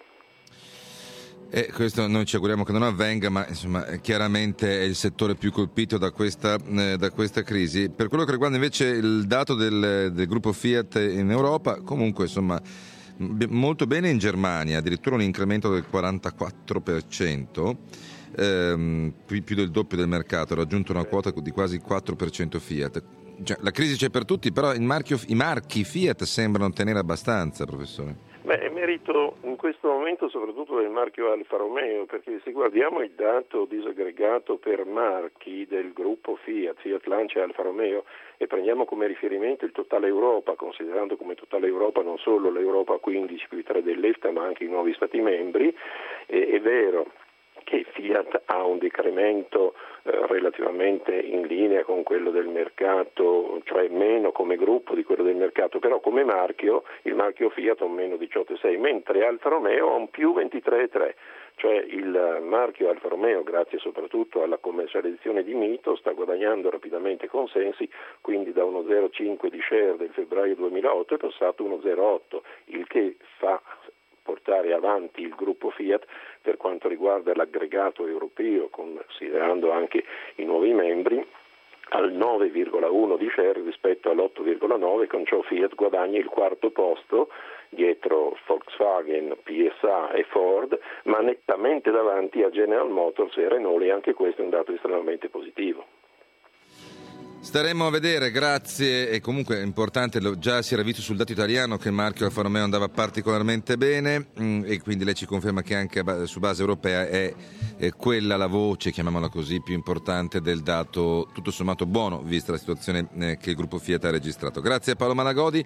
Questo noi ci auguriamo che non avvenga, ma insomma chiaramente è il settore più colpito da questa crisi. Per quello che riguarda invece il dato del gruppo Fiat in Europa, comunque insomma molto bene in Germania, addirittura un incremento del 44%, più del doppio del mercato, ha raggiunto una quota di quasi il 4% Fiat. La crisi c'è per tutti, però i marchi Fiat sembrano tenere abbastanza, professore. È merito in questo momento soprattutto del marchio Alfa Romeo, perché se guardiamo il dato disaggregato per marchi del gruppo Fiat Lancia e Alfa Romeo e prendiamo come riferimento il totale Europa, considerando come totale Europa non solo l'Europa 15 più i 3 dell'EFTA ma anche i nuovi Stati membri, è vero che Fiat ha un decremento relativamente in linea con quello del mercato, cioè meno come gruppo di quello del mercato, però come marchio il marchio Fiat ha un meno 18,6, mentre Alfa Romeo ha un più 23,3, cioè il marchio Alfa Romeo, grazie soprattutto alla commercializzazione di Mito, sta guadagnando rapidamente consensi, quindi da 1,05 di share del febbraio 2008 è passato 1,08, il che fa portare avanti il gruppo Fiat per quanto riguarda l'aggregato europeo, considerando anche i nuovi membri, al 9,1 di share rispetto all'8,9, con ciò Fiat guadagna il quarto posto dietro Volkswagen, PSA e Ford, ma nettamente davanti a General Motors e Renault, e anche questo è un dato estremamente positivo. Staremo a vedere, grazie. E comunque è importante, già si era visto sul dato italiano che il marchio Alfa Romeo andava particolarmente bene, e quindi lei ci conferma che anche su base europea è quella la voce, chiamiamola così, più importante del dato tutto sommato buono, vista la situazione che il gruppo Fiat ha registrato. Grazie a Paolo Malagodi.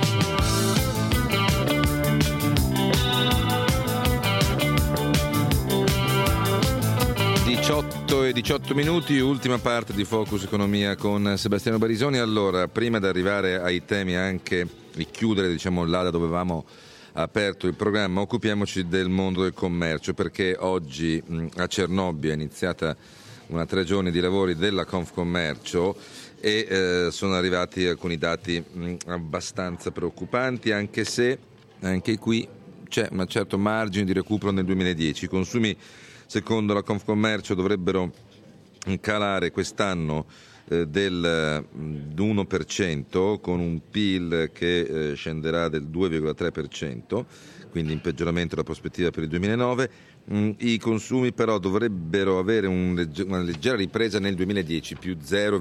18 minuti, ultima parte di Focus Economia con Sebastiano Barisoni. Allora, prima di arrivare ai temi, anche di chiudere là da dove avevamo aperto il programma, occupiamoci del mondo del commercio, perché oggi a Cernobbio è iniziata una 3 giorni di lavori della Confcommercio e sono arrivati alcuni dati abbastanza preoccupanti, anche se anche qui c'è un certo margine di recupero nel 2010. I consumi, secondo la Confcommercio, dovrebbero calare quest'anno del 1%, con un PIL che scenderà del 2,3%, quindi in peggioramento la prospettiva per il 2009. I consumi però dovrebbero avere una leggera ripresa nel 2010, più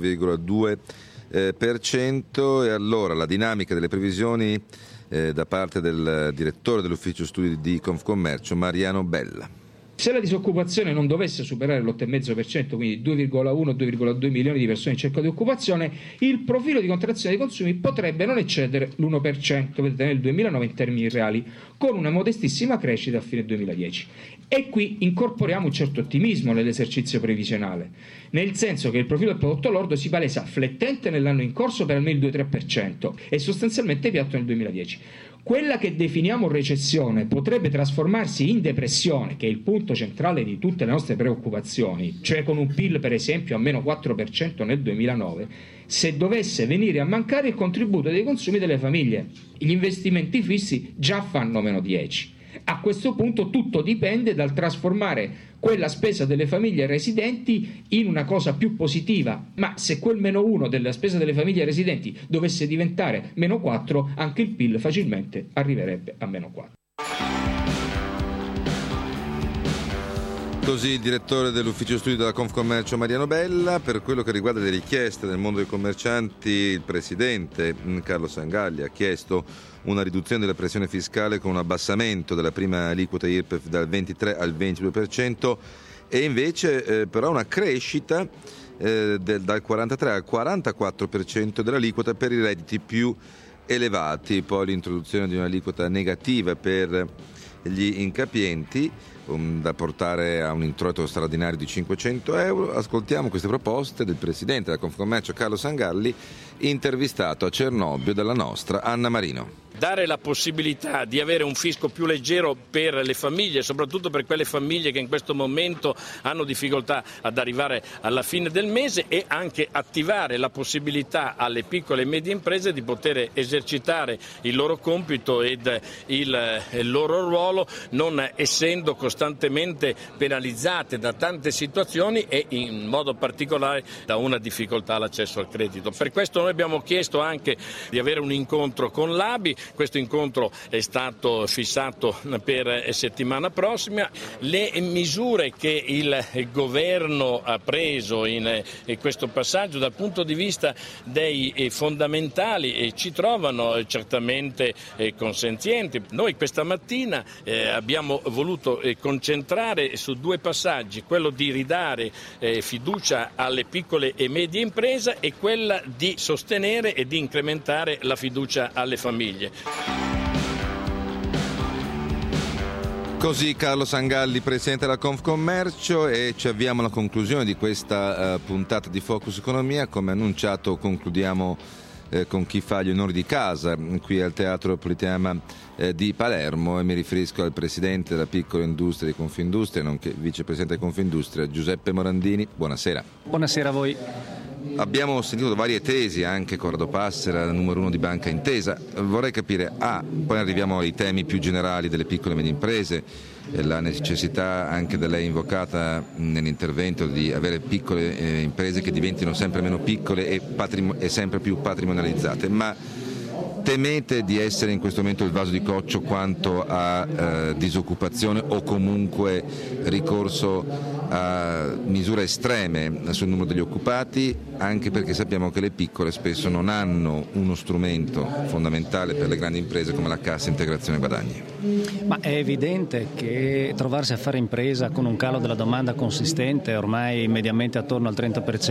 0,2%, e allora la dinamica delle previsioni da parte del direttore dell'ufficio studi di Confcommercio, Mariano Bella. Se la disoccupazione non dovesse superare l'8,5%, quindi 2,1-2,2 milioni di persone in cerca di occupazione, il profilo di contrazione dei consumi potrebbe non eccedere l'1% nel 2009 in termini reali, con una modestissima crescita a fine 2010. E qui incorporiamo un certo ottimismo nell'esercizio previsionale, nel senso che il profilo del prodotto lordo si palesa flettente nell'anno in corso per almeno il 2-3% e sostanzialmente piatto nel 2010. Quella che definiamo recessione potrebbe trasformarsi in depressione, che è il punto centrale di tutte le nostre preoccupazioni, cioè con un PIL per esempio a meno 4% nel 2009, se dovesse venire a mancare il contributo dei consumi delle famiglie. Gli investimenti fissi già fanno meno 10%. A questo punto tutto dipende dal trasformare quella spesa delle famiglie residenti in una cosa più positiva, ma se quel meno 1 della spesa delle famiglie residenti dovesse diventare meno 4, anche il PIL facilmente arriverebbe a meno 4. Così il direttore dell'ufficio studi della Confcommercio Mariano Bella. Per quello che riguarda le richieste del mondo dei commercianti, il presidente Carlo Sangalli ha chiesto una riduzione della pressione fiscale con un abbassamento della prima aliquota IRPEF dal 23 al 22%, e invece però una crescita dal 43 al 44% dell'aliquota per i redditi più elevati, poi l'introduzione di un'aliquota negativa per gli incapienti da portare a un introito straordinario di 500 euro. Ascoltiamo queste proposte del presidente della Confcommercio Carlo Sangalli, intervistato a Cernobbio dalla nostra Anna Marino. Dare la possibilità di avere un fisco più leggero per le famiglie, soprattutto per quelle famiglie che in questo momento hanno difficoltà ad arrivare alla fine del mese, e anche attivare la possibilità alle piccole e medie imprese di poter esercitare il loro compito ed il loro ruolo, non essendo costantemente penalizzate da tante situazioni e in modo particolare da una difficoltà all'accesso al credito. Per questo noi abbiamo chiesto anche di avere un incontro con l'ABI. Questo incontro è stato fissato per settimana prossima. Le misure che il governo ha preso in questo passaggio dal punto di vista dei fondamentali ci trovano certamente consenzienti. Noi questa mattina abbiamo voluto concentrare su 2 passaggi, quello di ridare fiducia alle piccole e medie imprese e quella di sostenere e di incrementare la fiducia alle famiglie. Così Carlo Sangalli, presidente della Confcommercio, e ci avviamo alla conclusione di questa puntata di Focus Economia. Come annunciato concludiamo con chi fa gli onori di casa qui al Teatro Politeama di Palermo, e mi riferisco al presidente della piccola industria di Confindustria, nonché vicepresidente di Confindustria, Giuseppe Morandini. Buonasera. Buonasera a voi. Abbiamo sentito varie tesi, anche Corrado Passera, numero 1 di Banca Intesa. Vorrei capire, poi arriviamo ai temi più generali delle piccole e medie imprese, la necessità anche da lei invocata nell'intervento di avere piccole imprese che diventino sempre meno piccole e sempre più patrimonializzate, ma Temete di essere in questo momento il vaso di coccio quanto a disoccupazione o comunque ricorso a misure estreme sul numero degli occupati, anche perché sappiamo che le piccole spesso non hanno uno strumento fondamentale per le grandi imprese come la cassa integrazione guadagni? Ma è evidente che trovarsi a fare impresa con un calo della domanda consistente, ormai mediamente attorno al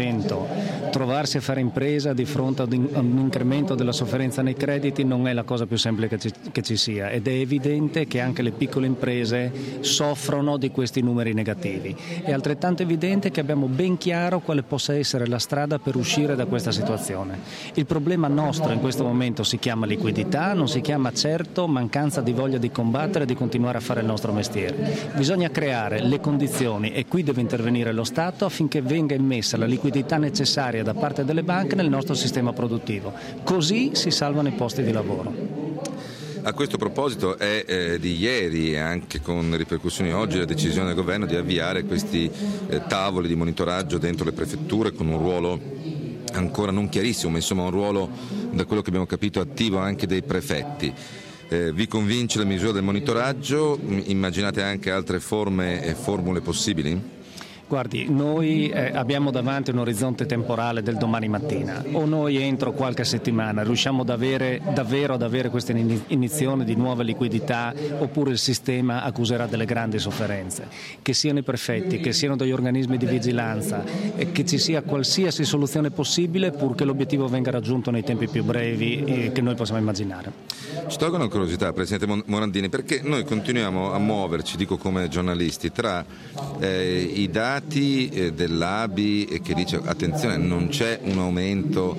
30%, trovarsi a fare impresa di fronte ad un incremento della sofferenza nei crediti non è la cosa più semplice che ci sia, ed è evidente che anche le piccole imprese soffrono di questi numeri negativi. È altrettanto evidente che abbiamo ben chiaro quale possa essere la strada per uscire da questa situazione. Il problema nostro in questo momento si chiama liquidità, non si chiama certo mancanza di voglia di combattere e di continuare a fare il nostro mestiere. Bisogna creare le condizioni, e qui deve intervenire lo Stato, affinché venga immessa la liquidità necessaria da parte delle banche nel nostro sistema produttivo. Così si salvano i posti di lavoro. A questo proposito è di ieri, anche con ripercussioni oggi, la decisione del governo di avviare questi tavoli di monitoraggio dentro le prefetture con un ruolo ancora non chiarissimo, ma insomma un ruolo, da quello che abbiamo capito, attivo anche dei prefetti. Vi convince la misura del monitoraggio? Immaginate anche altre forme e formule possibili? Guardi, noi abbiamo davanti un orizzonte temporale del domani mattina. O noi entro qualche settimana riusciamo davvero ad avere questa iniezione di nuova liquidità, oppure il sistema accuserà delle grandi sofferenze. Che siano i prefetti, che siano degli organismi di vigilanza, e che ci sia qualsiasi soluzione possibile purché l'obiettivo venga raggiunto nei tempi più brevi che noi possiamo immaginare. Ci tolgo una curiosità, Presidente Morandini, perché noi continuiamo a muoverci, dico come giornalisti, tra i dati dell'ABI che dice attenzione, non c'è un aumento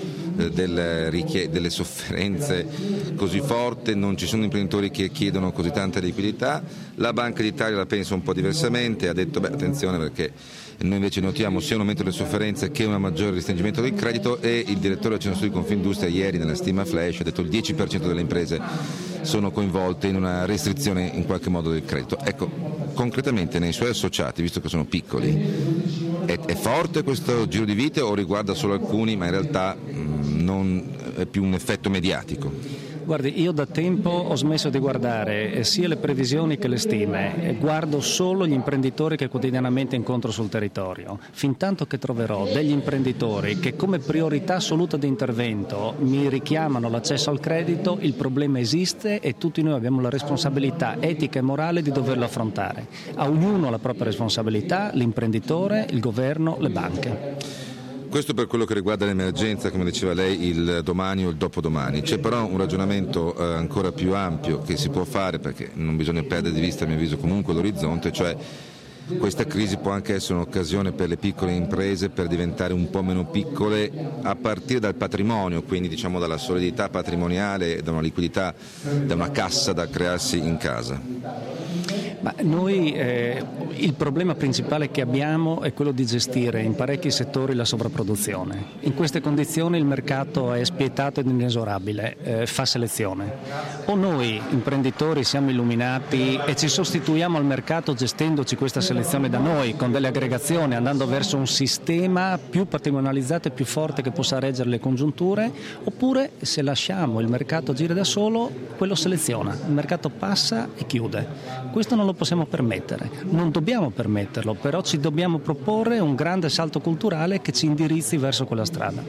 delle sofferenze così forte, non ci sono imprenditori che chiedono così tanta liquidità. La Banca d'Italia la pensa un po' diversamente, ha detto attenzione, perché noi invece notiamo sia un aumento delle sofferenze che un maggiore restringimento del credito, e il direttore del Centro Studi Confindustria ieri nella stima flash ha detto il 10% delle imprese sono coinvolte in una restrizione in qualche modo del credito. Ecco, concretamente nei suoi associati, visto che sono piccoli, è forte questo giro di vite o riguarda solo alcuni, ma in realtà non è più un effetto mediatico? Guardi, io da tempo ho smesso di guardare sia le previsioni che le stime, guardo solo gli imprenditori che quotidianamente incontro sul territorio. Fintanto che troverò degli imprenditori che come priorità assoluta di intervento mi richiamano l'accesso al credito, il problema esiste e tutti noi abbiamo la responsabilità etica e morale di doverlo affrontare. A ognuno la propria responsabilità, l'imprenditore, il governo, le banche. Questo per quello che riguarda l'emergenza, come diceva lei, il domani o il dopodomani. C'è però un ragionamento ancora più ampio che si può fare, perché non bisogna perdere di vista, a mio avviso, comunque l'orizzonte, cioè questa crisi può anche essere un'occasione per le piccole imprese per diventare un po' meno piccole a partire dal patrimonio, quindi diciamo dalla solidità patrimoniale, da una liquidità, da una cassa da crearsi in casa. Ma noi il problema principale che abbiamo è quello di gestire in parecchi settori la sovrapproduzione. In queste condizioni il mercato è spietato ed inesorabile, fa selezione. O noi imprenditori siamo illuminati e ci sostituiamo al mercato gestendoci questa selezione da noi con delle aggregazioni, andando verso un sistema più patrimonializzato e più forte che possa reggere le congiunture, oppure se lasciamo il mercato agire da solo, quello seleziona, il mercato passa e chiude. Questo non lo possiamo permettere, non dobbiamo permetterlo, però ci dobbiamo proporre un grande salto culturale che ci indirizzi verso quella strada.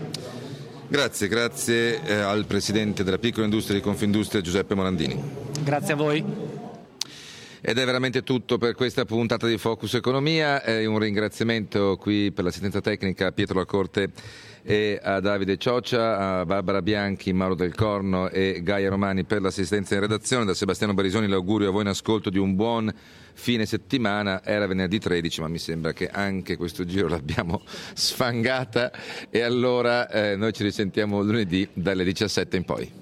Grazie al Presidente della Piccola Industria di Confindustria, Giuseppe Morandini. Grazie a voi. Ed è veramente tutto per questa puntata di Focus Economia. Un ringraziamento qui per l'assistenza tecnica a Pietro Lacorte e a Davide Cioccia, a Barbara Bianchi, Mauro Del Corno e Gaia Romani per l'assistenza in redazione. Da Sebastiano Barisoni l'augurio a voi in ascolto di un buon fine settimana. Era venerdì 13, ma mi sembra che anche questo giro l'abbiamo sfangata, e allora noi ci risentiamo lunedì dalle 17 in poi.